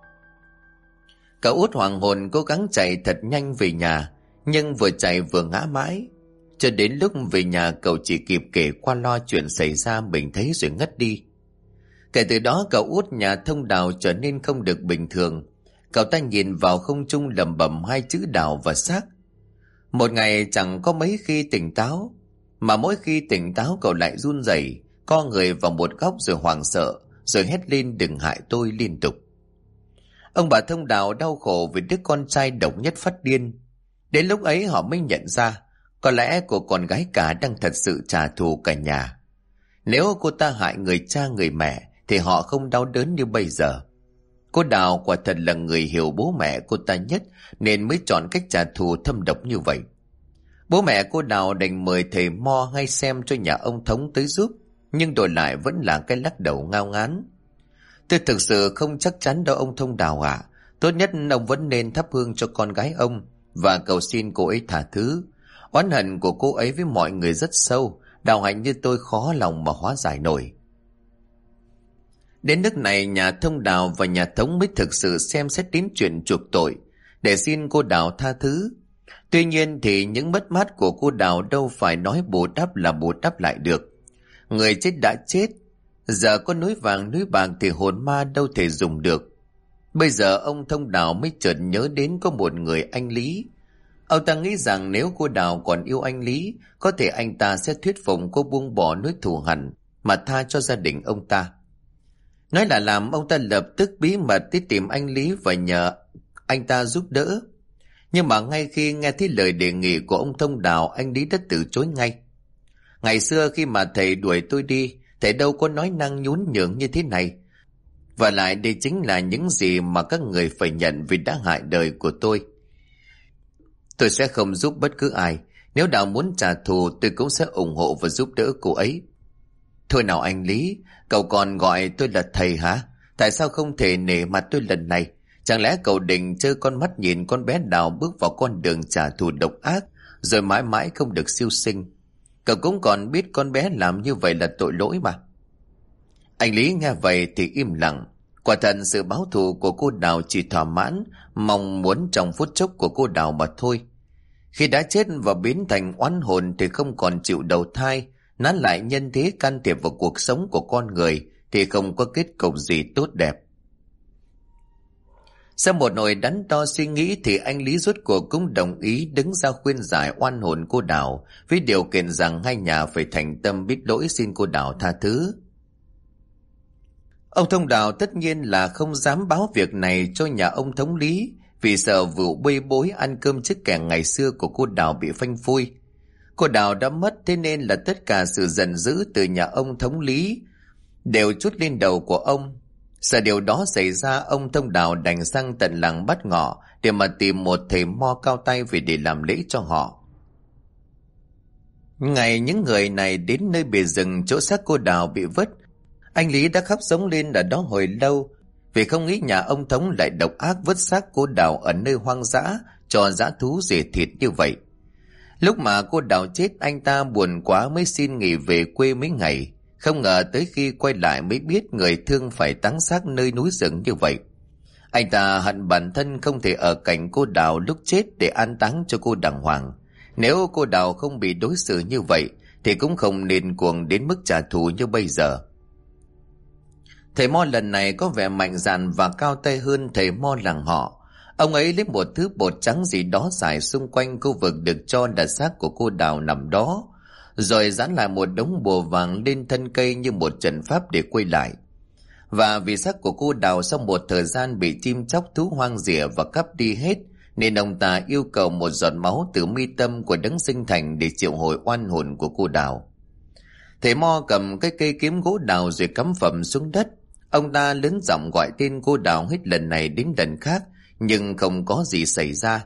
Cậu út hoàng hồn cố gắng chạy thật nhanh về nhà, nhưng vừa chạy vừa ngã mãi. Cho đến lúc về nhà, cậu chỉ kịp kể qua loa chuyện xảy ra mình thấy rồi ngất đi. Kể từ đó cậu út nhà Thông Đào trở nên không được bình thường. Cậu ta nhìn vào không trung lẩm bẩm hai chữ Đào và xác. Một ngày chẳng có mấy khi tỉnh táo, mà mỗi khi tỉnh táo cậu lại run rẩy, co người vào một góc rồi hoảng sợ, rồi hét lên đừng hại tôi liên tục. Ông bà Thông Đào đau khổ vì đứa con trai độc nhất phát điên. Đến lúc ấy họ mới nhận ra có lẽ cô con gái cả đang thật sự trả thù cả nhà. Nếu cô ta hại người cha người mẹ thì họ không đau đớn như bây giờ. Cô Đào quả thật là người hiểu bố mẹ cô ta nhất, nên mới chọn cách trả thù thâm độc như vậy. Bố mẹ cô Đào đành mời thầy mo hay xem cho nhà ông Thống tới giúp, nhưng đổi lại vẫn là cái lắc đầu ngao ngán. Tôi thực sự không chắc chắn đâu ông Thông Đào ạ. Tốt nhất ông vẫn nên thắp hương cho con gái ông và cầu xin cô ấy tha thứ. Oán hận của cô ấy với mọi người rất sâu, đạo hạnh như tôi khó lòng mà hóa giải nổi. Đến nước này, nhà Thông Đào và nhà Thống mới thực sự xem xét đến chuyện chuộc tội để xin cô Đào tha thứ. Tuy nhiên thì những mất mát của cô Đào đâu phải nói bù đắp là bù đắp lại được. Người chết đã chết, giờ có núi vàng núi bạc thì hồn ma đâu thể dùng được. Bây giờ ông Thông Đào mới chợt nhớ đến có một người anh Lý. Ông ta nghĩ rằng nếu cô Đào còn yêu anh Lý, có thể anh ta sẽ thuyết phục cô buông bỏ nỗi thù hằn mà tha cho gia đình ông ta. Nói là làm, ông ta lập tức bí mật đi tìm anh Lý và nhờ anh ta giúp đỡ. Nhưng mà ngay khi nghe thấy lời đề nghị của ông Thông Đào, anh Lý đã từ chối ngay. Ngày xưa khi mà thầy đuổi tôi đi, thầy đâu có nói năng nhún nhường như thế này. Và lại đây chính là những gì mà các người phải nhận vì đã hại đời của tôi. Tôi sẽ không giúp bất cứ ai. Nếu Đào muốn trả thù, tôi cũng sẽ ủng hộ và giúp đỡ cô ấy. Thôi nào anh Lý, cậu còn gọi tôi là thầy hả? Tại sao không thể nể mặt tôi lần này? Chẳng lẽ cậu định trơ con mắt nhìn con bé Đào bước vào con đường trả thù độc ác, rồi mãi mãi không được siêu sinh? Cậu cũng còn biết con bé làm như vậy là tội lỗi mà. Anh Lý nghe vậy thì im lặng. Quả thật sự báo thù của cô Đào chỉ thỏa mãn mong muốn trong phút chốc của cô Đào mà thôi. Khi đã chết và biến thành oán hồn thì không còn chịu đầu thai, nán lại nhân thế can thiệp vào cuộc sống của con người thì không có kết cục gì tốt đẹp. Sau một hồi đắn đo suy nghĩ thì anh Lý rốt cuộc cũng đồng ý đứng ra khuyên giải oan hồn cô Đào, với điều kiện rằng hai nhà phải thành tâm biết lỗi xin cô Đào tha thứ. Ông Thông Đào tất nhiên là không dám báo việc này cho nhà ông thống lý, vì sợ vụ bê bối ăn cơm trước kẻ ngày xưa của cô Đào bị phanh phui. Cô Đào đã mất, thế nên là tất cả sự giận dữ từ nhà ông thống lý đều trút lên đầu của ông. Sợ điều đó xảy ra, ông Thông Đào đành sang tận làng Bát Ngọ để mà tìm một thầy mo cao tay về để làm lễ cho họ. Ngày những người này đến nơi bìa rừng chỗ xác cô Đào bị vứt, anh Lý đã khóc sống lên ở đó hồi lâu, vì không nghĩ nhà ông Thống lại độc ác vứt xác cô Đào ở nơi hoang dã cho dã thú rỉa thịt như vậy. Lúc mà cô Đào chết, anh ta buồn quá mới xin nghỉ về quê mấy ngày. Không ngờ tới khi quay lại mới biết người thương phải táng xác nơi núi rừng như vậy. Anh ta hận bản thân không thể ở cạnh cô Đào lúc chết để an táng cho cô đàng hoàng. Nếu cô Đào không bị đối xử như vậy thì cũng không nên cuồng đến mức trả thù như bây giờ. Thầy mo lần này có vẻ mạnh dạn và cao tay hơn thầy mo làng họ. Ông ấy lấy một thứ bột trắng gì đó rải xung quanh khu vực được cho là xác của cô Đào nằm đó, rồi dán lại một đống bùa vàng lên thân cây như một trận pháp để quay lại. Và vì xác của cô Đào sau một thời gian bị chim chóc thú hoang rỉa và cắp đi hết, nên ông ta yêu cầu một giọt máu từ mi tâm của đấng sinh thành để triệu hồi oan hồn của cô Đào. Thầy mo cầm cái cây kiếm gỗ đào rồi cắm phẩm xuống đất. Ông ta lớn giọng gọi tên cô Đào hết lần này đến lần khác, nhưng không có gì xảy ra.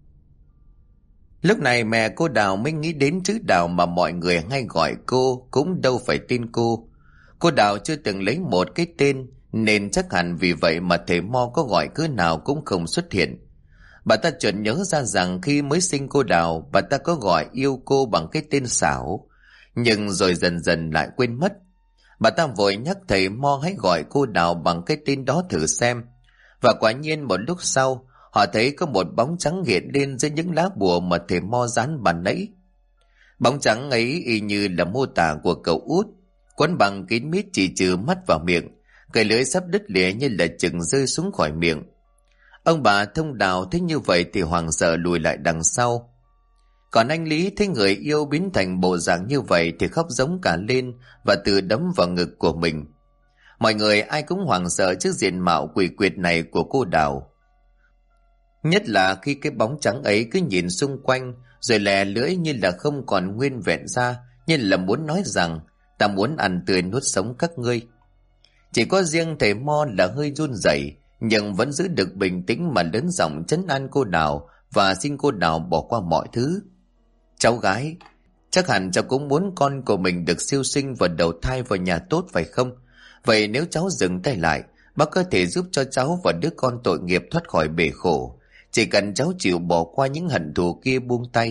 Lúc này mẹ cô Đào mới nghĩ đến chữ Đào mà mọi người hay gọi cô, cũng đâu phải tên cô. Cô Đào chưa từng lấy một cái tên, nên chắc hẳn vì vậy mà thầy mo có gọi cớ nào cũng không xuất hiện. Bà ta chợt nhớ ra rằng khi mới sinh cô Đào, bà ta có gọi yêu cô bằng cái tên xảo, nhưng rồi dần dần lại quên mất. Bà ta vội nhắc thầy mo hãy gọi cô Đào bằng cái tên đó thử xem. Và quả nhiên một lúc sau, họ thấy có một bóng trắng hiện lên dưới những lá bùa mà thầy mo dán bàn nãy. Bóng trắng ấy y như là mô tả của cậu út, quấn bằng kín mít chỉ trừ mắt vào miệng, cái lưỡi sắp đứt lìa như là chừng rơi xuống khỏi miệng. Ông bà Thông Đào thấy như vậy thì hoảng sợ lùi lại đằng sau. Còn anh Lý thấy người yêu biến thành bộ dạng như vậy thì khóc giống cả lên và tự đấm vào ngực của mình. Mọi người ai cũng hoảng sợ trước diện mạo quỷ quyệt này của cô Đào. Nhất là khi cái bóng trắng ấy cứ nhìn xung quanh rồi lè lưỡi như là không còn nguyên vẹn ra, như là muốn nói rằng ta muốn ăn tươi nuốt sống các ngươi. Chỉ có riêng thầy mo là hơi run rẩy, nhưng vẫn giữ được bình tĩnh mà lớn giọng trấn an cô Đào và xin cô Đào bỏ qua mọi thứ. Cháu gái, chắc hẳn cháu cũng muốn con của mình được siêu sinh và đầu thai vào nhà tốt phải không? Vậy nếu cháu dừng tay lại, bác có thể giúp cho cháu và đứa con tội nghiệp thoát khỏi bể khổ. Chỉ cần cháu chịu bỏ qua những hận thù kia buông tay.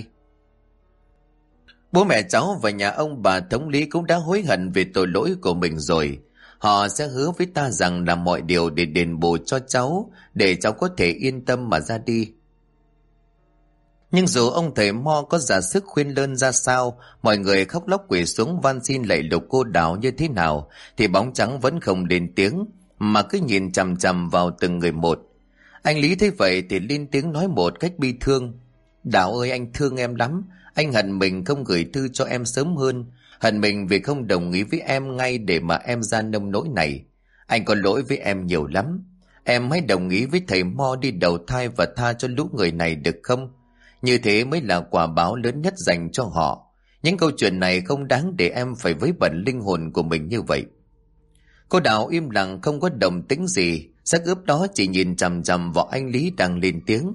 Bố mẹ cháu và nhà ông bà thống lý cũng đã hối hận về tội lỗi của mình rồi. Họ sẽ hứa với ta rằng làm mọi điều để đền bù cho cháu, để cháu có thể yên tâm mà ra đi. Nhưng dù ông thầy mo có ra sức khuyên lơn ra sao, mọi người khóc lóc quỳ xuống van xin lạy lục cô Đào như thế nào, thì bóng trắng vẫn không lên tiếng, mà cứ nhìn chằm chằm vào từng người một. Anh Lý thấy vậy thì lên tiếng nói một cách bi thương: Đào ơi, anh thương em lắm. Anh hận mình không gửi thư cho em sớm hơn, hận mình vì không đồng ý với em ngay để mà em ra nông nỗi này. Anh có lỗi với em nhiều lắm. Em hãy đồng ý với thầy mo đi đầu thai và tha cho lũ người này được không? Như thế mới là quả báo lớn nhất dành cho họ. Những câu chuyện này không đáng để em phải vấy bẩn linh hồn của mình như vậy. Cô Đào im lặng không có động tĩnh gì, xác ướp đó chỉ nhìn chằm chằm vào anh Lý đang lên tiếng.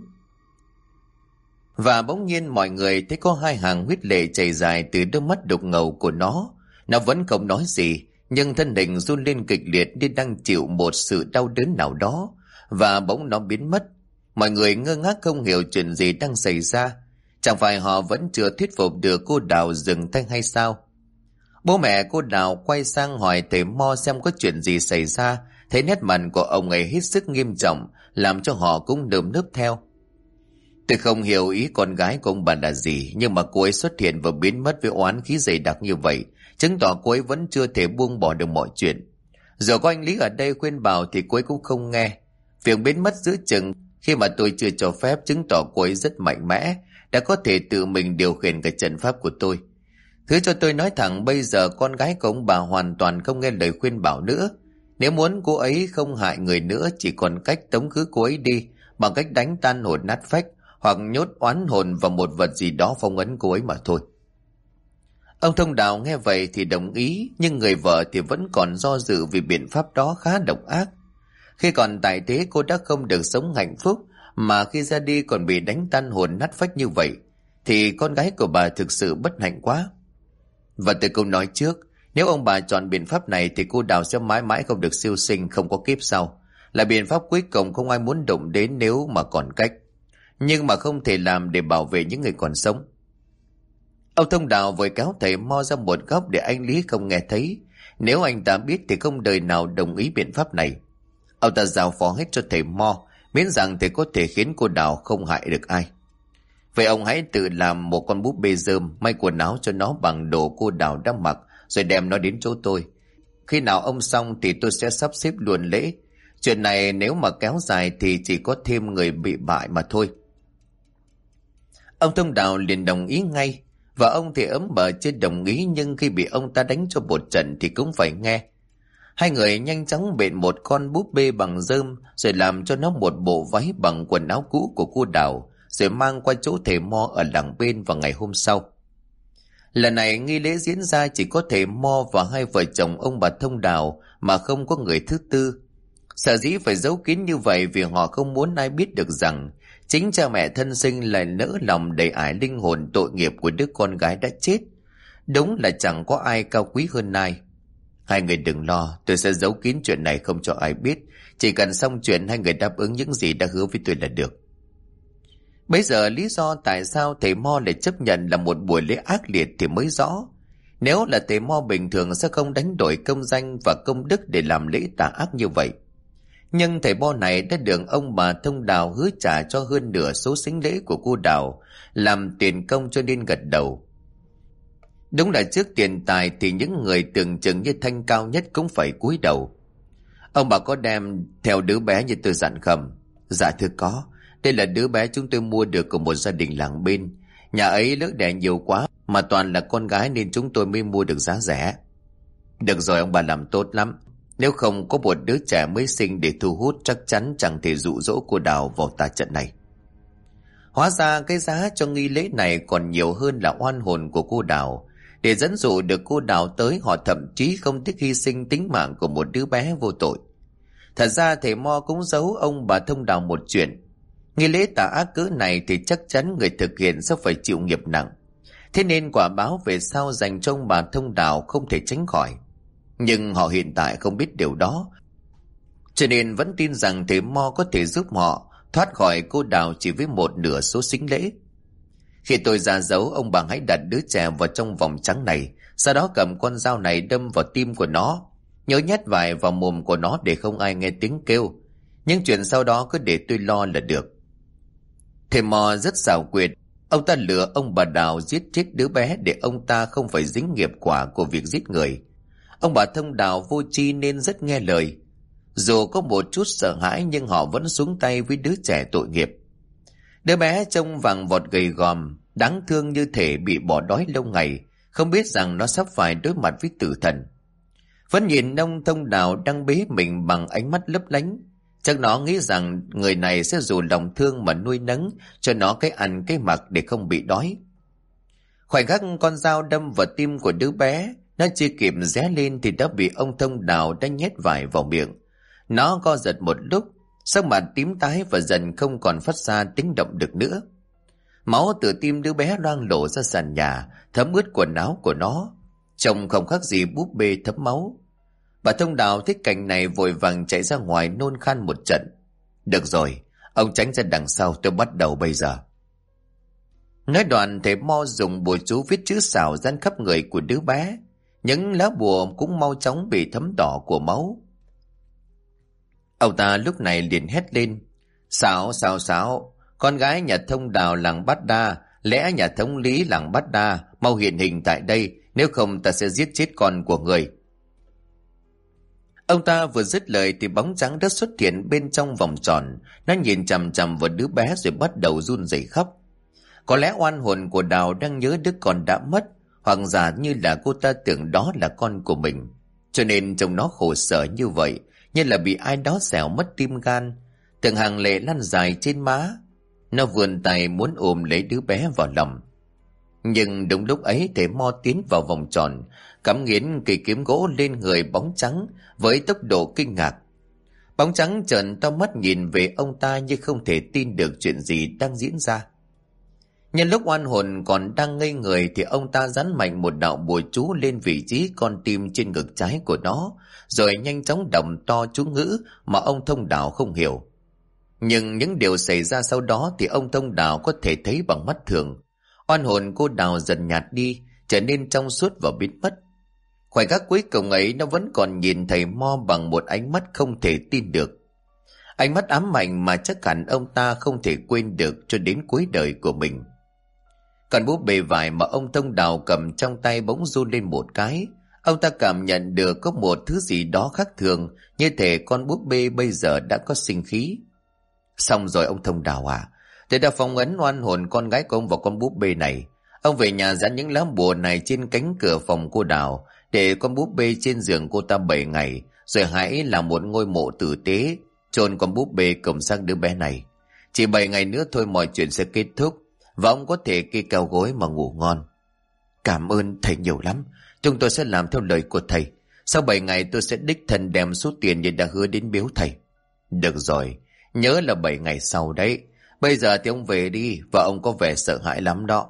Và bỗng nhiên mọi người thấy có hai hàng huyết lệ chảy dài từ đôi mắt đục ngầu của nó. Nó vẫn không nói gì, nhưng thân hình run lên kịch liệt như đang chịu một sự đau đớn nào đó, và bỗng nó biến mất. Mọi người ngơ ngác không hiểu chuyện gì đang xảy ra. Chẳng phải họ vẫn chưa thuyết phục được cô Đào dừng tay hay sao? Bố mẹ cô Đào quay sang hỏi thầy mo xem có chuyện gì xảy ra, Thấy nét mặt của ông ấy hết sức nghiêm trọng, làm cho họ cũng nơm nớp theo. Tôi không hiểu ý con gái của ông bà là gì, nhưng mà cô ấy xuất hiện và biến mất với oán khí dày đặc như vậy, chứng tỏ cô ấy vẫn chưa thể buông bỏ được mọi chuyện. Giờ có anh Lý ở đây khuyên bảo thì cô ấy cũng không nghe. Việc biến mất giữa chừng khi mà tôi chưa cho phép chứng tỏ cô ấy rất mạnh mẽ, đã có thể tự mình điều khiển cái trận pháp của tôi. Thứ cho tôi nói thẳng, bây giờ con gái của ông bà hoàn toàn không nghe lời khuyên bảo nữa. Nếu muốn cô ấy không hại người nữa, chỉ còn cách tống khứ cô ấy đi bằng cách đánh tan hồn nát phách, hoặc nhốt oán hồn vào một vật gì đó phong ấn cô ấy mà thôi. Ông Thông Đào nghe vậy thì đồng ý, nhưng người vợ thì vẫn còn do dự vì biện pháp đó khá độc ác. Khi còn tại thế cô đã không được sống hạnh phúc, mà khi ra đi còn bị đánh tan hồn nát phách như vậy, thì con gái của bà thực sự bất hạnh quá. Và từ câu nói trước, nếu ông bà chọn biện pháp này thì cô Đào sẽ mãi mãi không được siêu sinh, không có kiếp sau. Là biện pháp cuối cùng không ai muốn động đến nếu mà còn cách, nhưng mà không thể làm để bảo vệ những người còn sống. Ông Thông Đào vội kéo thầy Mo ra một góc để anh Lý không nghe thấy. Nếu anh ta biết thì không đời nào đồng ý biện pháp này. Ông ta giao phó hết cho thầy Mo, miễn rằng thầy có thể khiến cô Đào không hại được ai. Vậy ông hãy tự làm một con búp bê rơm, may quần áo cho nó bằng đồ cô Đào đã mặc, rồi đem nó đến chỗ tôi. Khi nào ông xong thì tôi sẽ sắp xếp luôn lễ. Chuyện này nếu mà kéo dài thì chỉ có thêm người bị bại mà thôi. Ông Thông Đào liền đồng ý ngay, và ông thì ấm bờ chưa đồng ý, nhưng khi bị ông ta đánh cho một trận thì cũng phải nghe. Hai người nhanh chóng bện một con búp bê bằng rơm, rồi làm cho nó một bộ váy bằng quần áo cũ của cô Đào, rồi mang qua chỗ thầy Mo ở làng bên vào ngày hôm sau. Lần này nghi lễ diễn ra chỉ có thầy Mo và hai vợ chồng ông bà Thông Đào, mà không có người thứ tư. Sở dĩ phải giấu kín như vậy vì họ không muốn ai biết được rằng chính cha mẹ thân sinh lại nỡ lòng đầy ải linh hồn tội nghiệp của đứa con gái đã chết. Đúng là chẳng có ai cao quý hơn ai. Hai người đừng lo, tôi sẽ giấu kín chuyện này không cho ai biết. Chỉ cần xong chuyện hai người đáp ứng những gì đã hứa với tôi là được. Bây giờ lý do tại sao thầy Mo lại chấp nhận là một buổi lễ ác liệt thì mới rõ. Nếu là thầy Mo bình thường sẽ không đánh đổi công danh và công đức để làm lễ tà ác như vậy. Nhưng thầy Mo này đã được ông bà Thông Đào hứa trả cho hơn nửa số sính lễ của cô Đào làm tiền công, cho nên gật đầu. Đúng là trước tiền tài thì những người tưởng chừng như thanh cao nhất cũng phải cúi đầu. Ông bà có đem theo đứa bé như tôi dặn không? Dạ thưa có. Đây là đứa bé chúng tôi mua được của một gia đình làng bên. Nhà ấy lỡ đẻ nhiều quá mà toàn là con gái nên chúng tôi mới mua được giá rẻ. Được rồi, ông bà làm tốt lắm. Nếu không có một đứa trẻ mới sinh để thu hút, chắc chắn chẳng thể dụ dỗ cô Đào vào tà trận này. Hóa ra cái giá cho nghi lễ này còn nhiều hơn là oan hồn của cô Đào. Để dẫn dụ được cô Đào tới, họ thậm chí không tiếc hy sinh tính mạng của một đứa bé vô tội. Thật ra thầy Mo cũng giấu ông bà Thông Đào một chuyện. Nghi lễ tà ác cỡ này thì chắc chắn người thực hiện sẽ phải chịu nghiệp nặng. Thế nên quả báo về sau dành cho ông bà Thông Đào không thể tránh khỏi. Nhưng họ hiện tại không biết điều đó, cho nên vẫn tin rằng thầy Mo có thể giúp họ thoát khỏi cô Đào chỉ với một nửa số sính lễ. Khi tôi ra dấu, ông bà hãy đặt đứa trẻ vào trong vòng trắng này, sau đó cầm con dao này đâm vào tim của nó, nhớ nhét vải vào mồm của nó để không ai nghe tiếng kêu. Nhưng chuyện sau đó cứ để tôi lo là được. Thầy Mo rất xảo quyệt. Ông ta lừa ông bà Đào giết chết đứa bé để ông ta không phải dính nghiệp quả của việc giết người. Ông bà Thông Đào vô tri nên rất nghe lời. Dù có một chút sợ hãi nhưng họ vẫn xuống tay với đứa trẻ tội nghiệp. Đứa bé trông vàng vọt gầy gòm, đáng thương như thể bị bỏ đói lâu ngày, không biết rằng nó sắp phải đối mặt với tử thần. Vẫn nhìn ông Thông Đào đang bế mình bằng ánh mắt lấp lánh. Chắc nó nghĩ rằng người này sẽ dù lòng thương mà nuôi nấng cho nó cái ăn cái mặc để không bị đói. Khoảnh khắc con dao đâm vào tim của đứa bé, nó chưa kịp ré lên thì đã bị ông Thông Đào đã nhét vải vào miệng. Nó co giật một lúc, sắc mặt tím tái và dần không còn phát ra tiếng động được nữa. Máu từ tim đứa bé loang lổ ra sàn nhà, thấm ướt quần áo của nó, trông không khác gì búp bê thấm máu. Bà Thông Đào thấy cảnh này vội vàng chạy ra ngoài nôn khan một trận. Được rồi, ông tránh ra đằng sau, tôi bắt đầu bây giờ. Nói đoạn thầy Mo dùng bùa chú viết chữ xảo dán khắp người của đứa bé. Những lá bùa cũng mau chóng bị thấm đỏ của máu. Ông ta lúc này liền hét lên: Sao, con gái nhà thông Đào làng Bát Đa, lẽ nhà thống lý làng Bát Đa, mau hiện hình tại đây, nếu không ta sẽ giết chết con của người. Ông ta vừa dứt lời thì bóng trắng đã xuất hiện bên trong vòng tròn. Nó nhìn chằm chằm vào đứa bé rồi bắt đầu run rẩy khóc. Có lẽ oan hồn của Đào đang nhớ đứa con đã mất, hoặc giả như là cô ta tưởng đó là con của mình, cho nên trông nó khổ sở như vậy, như là bị ai đó xẻo mất tim gan. Từng hàng lệ lăn dài trên má. Nó vươn tay muốn ôm lấy đứa bé vào lòng. Nhưng đúng lúc ấy thầy Mo tiến vào vòng tròn, cắm nghiến cây kiếm gỗ lên người bóng trắng với tốc độ kinh ngạc. Bóng trắng trợn to mắt nhìn về ông ta như không thể tin được chuyện gì đang diễn ra. Nhân lúc oan hồn còn đang ngây người thì ông ta dán mạnh một đạo bùa chú lên vị trí con tim trên ngực trái của nó, rồi nhanh chóng đọc to chú ngữ mà ông Thông Đào không hiểu. Nhưng những điều xảy ra sau đó thì ông Thông Đào có thể thấy bằng mắt thường. Oan hồn cô Đào dần nhạt đi, trở nên trong suốt và biến mất. Khoảnh khắc cuối cùng ấy nó vẫn còn nhìn thầy Mo bằng một ánh mắt không thể tin được. Ánh mắt ám ảnh mà chắc hẳn ông ta không thể quên được cho đến cuối đời của mình. Còn búp bê vải mà ông Thông Đào cầm trong tay bỗng run lên một cái. Ông ta cảm nhận được có một thứ gì đó khác thường, như thể con búp bê bây giờ đã có sinh khí. Xong rồi ông Thông Đào à, tôi đã phong ấn oan hồn con gái của ông vào con búp bê này. Ông về nhà dán những lá bùa này trên cánh cửa phòng cô Đào, để con búp bê trên giường cô ta 7 ngày, rồi hãy làm một ngôi mộ tử tế, chôn con búp bê cùng xác đứa bé này. Chỉ 7 ngày nữa thôi mọi chuyện sẽ kết thúc, và ông có thể kê cao gối mà ngủ ngon. Cảm ơn thầy nhiều lắm, chúng tôi sẽ làm theo lời của thầy. Sau 7 ngày tôi sẽ đích thân đem số tiền như đã hứa đến biếu thầy. Được rồi, nhớ là 7 ngày sau đấy. Bây giờ thì ông về đi, và ông có vẻ sợ hãi lắm đó.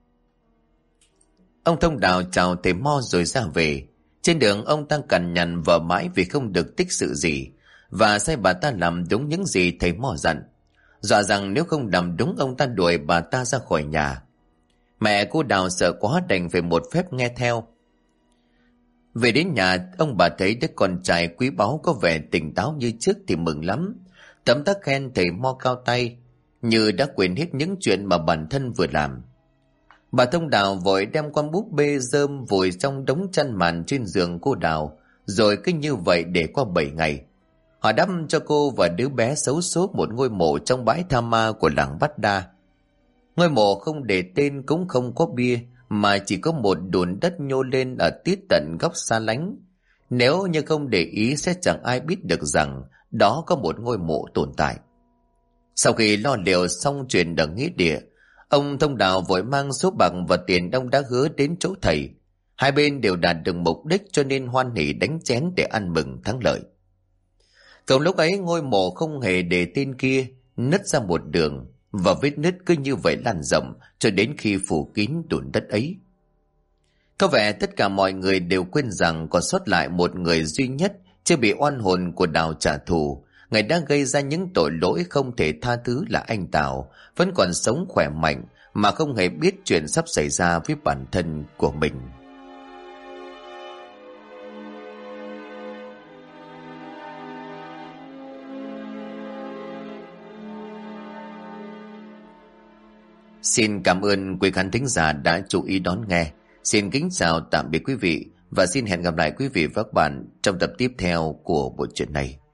Ông Thông Đào chào thầy Mo rồi ra về. Trên đường ông ta cằn nhằn vợ mãi vì không được tích sự gì, và sai bà ta làm đúng những gì thầy Mo dặn, dọa rằng nếu không làm đúng ông ta đuổi bà ta ra khỏi nhà. Mẹ cô Đào sợ quá đành phải một phép nghe theo. Về đến nhà, ông bà thấy đứa con trai quý báu có vẻ tỉnh táo như trước thì mừng lắm, tấm tắc khen thầy Mo cao tay, như đã quên hết những chuyện mà bản thân vừa làm. Bà Thông Đào vội đem con búp bê rơm vùi trong đống chăn màn trên giường cô Đào, rồi cứ như vậy để qua 7 ngày. Họ đắp cho cô và đứa bé xấu số một ngôi mộ trong bãi tha ma của làng Bát Đa. Ngôi mộ không để tên cũng không có bia, mà chỉ có một đùn đất nhô lên ở tít tận góc xa lánh. Nếu như không để ý sẽ chẳng ai biết được rằng đó có một ngôi mộ tồn tại. Sau khi lo liệu xong chuyện ở nghĩa địa, ông Thông Đào vội mang số bạc và tiền ông đã hứa đến chỗ thầy. Hai bên đều đạt được mục đích cho nên hoan hỉ đánh chén để ăn mừng thắng lợi. Cùng lúc ấy ngôi mộ không hề để tên kia nứt ra một đường, và vết nứt cứ như vậy lan rộng cho đến khi phủ kín đùn đất ấy. Có vẻ tất cả mọi người đều quên rằng còn sót lại một người duy nhất chưa bị oan hồn của Đào trả thù. Người đã gây ra những tội lỗi không thể tha thứ là anh Tào, vẫn còn sống khỏe mạnh mà không hề biết chuyện sắp xảy ra với bản thân của mình. Xin cảm ơn quý khán thính giả đã chú ý đón nghe. Xin kính chào tạm biệt quý vị, và xin hẹn gặp lại quý vị và các bạn trong tập tiếp theo của bộ truyện này.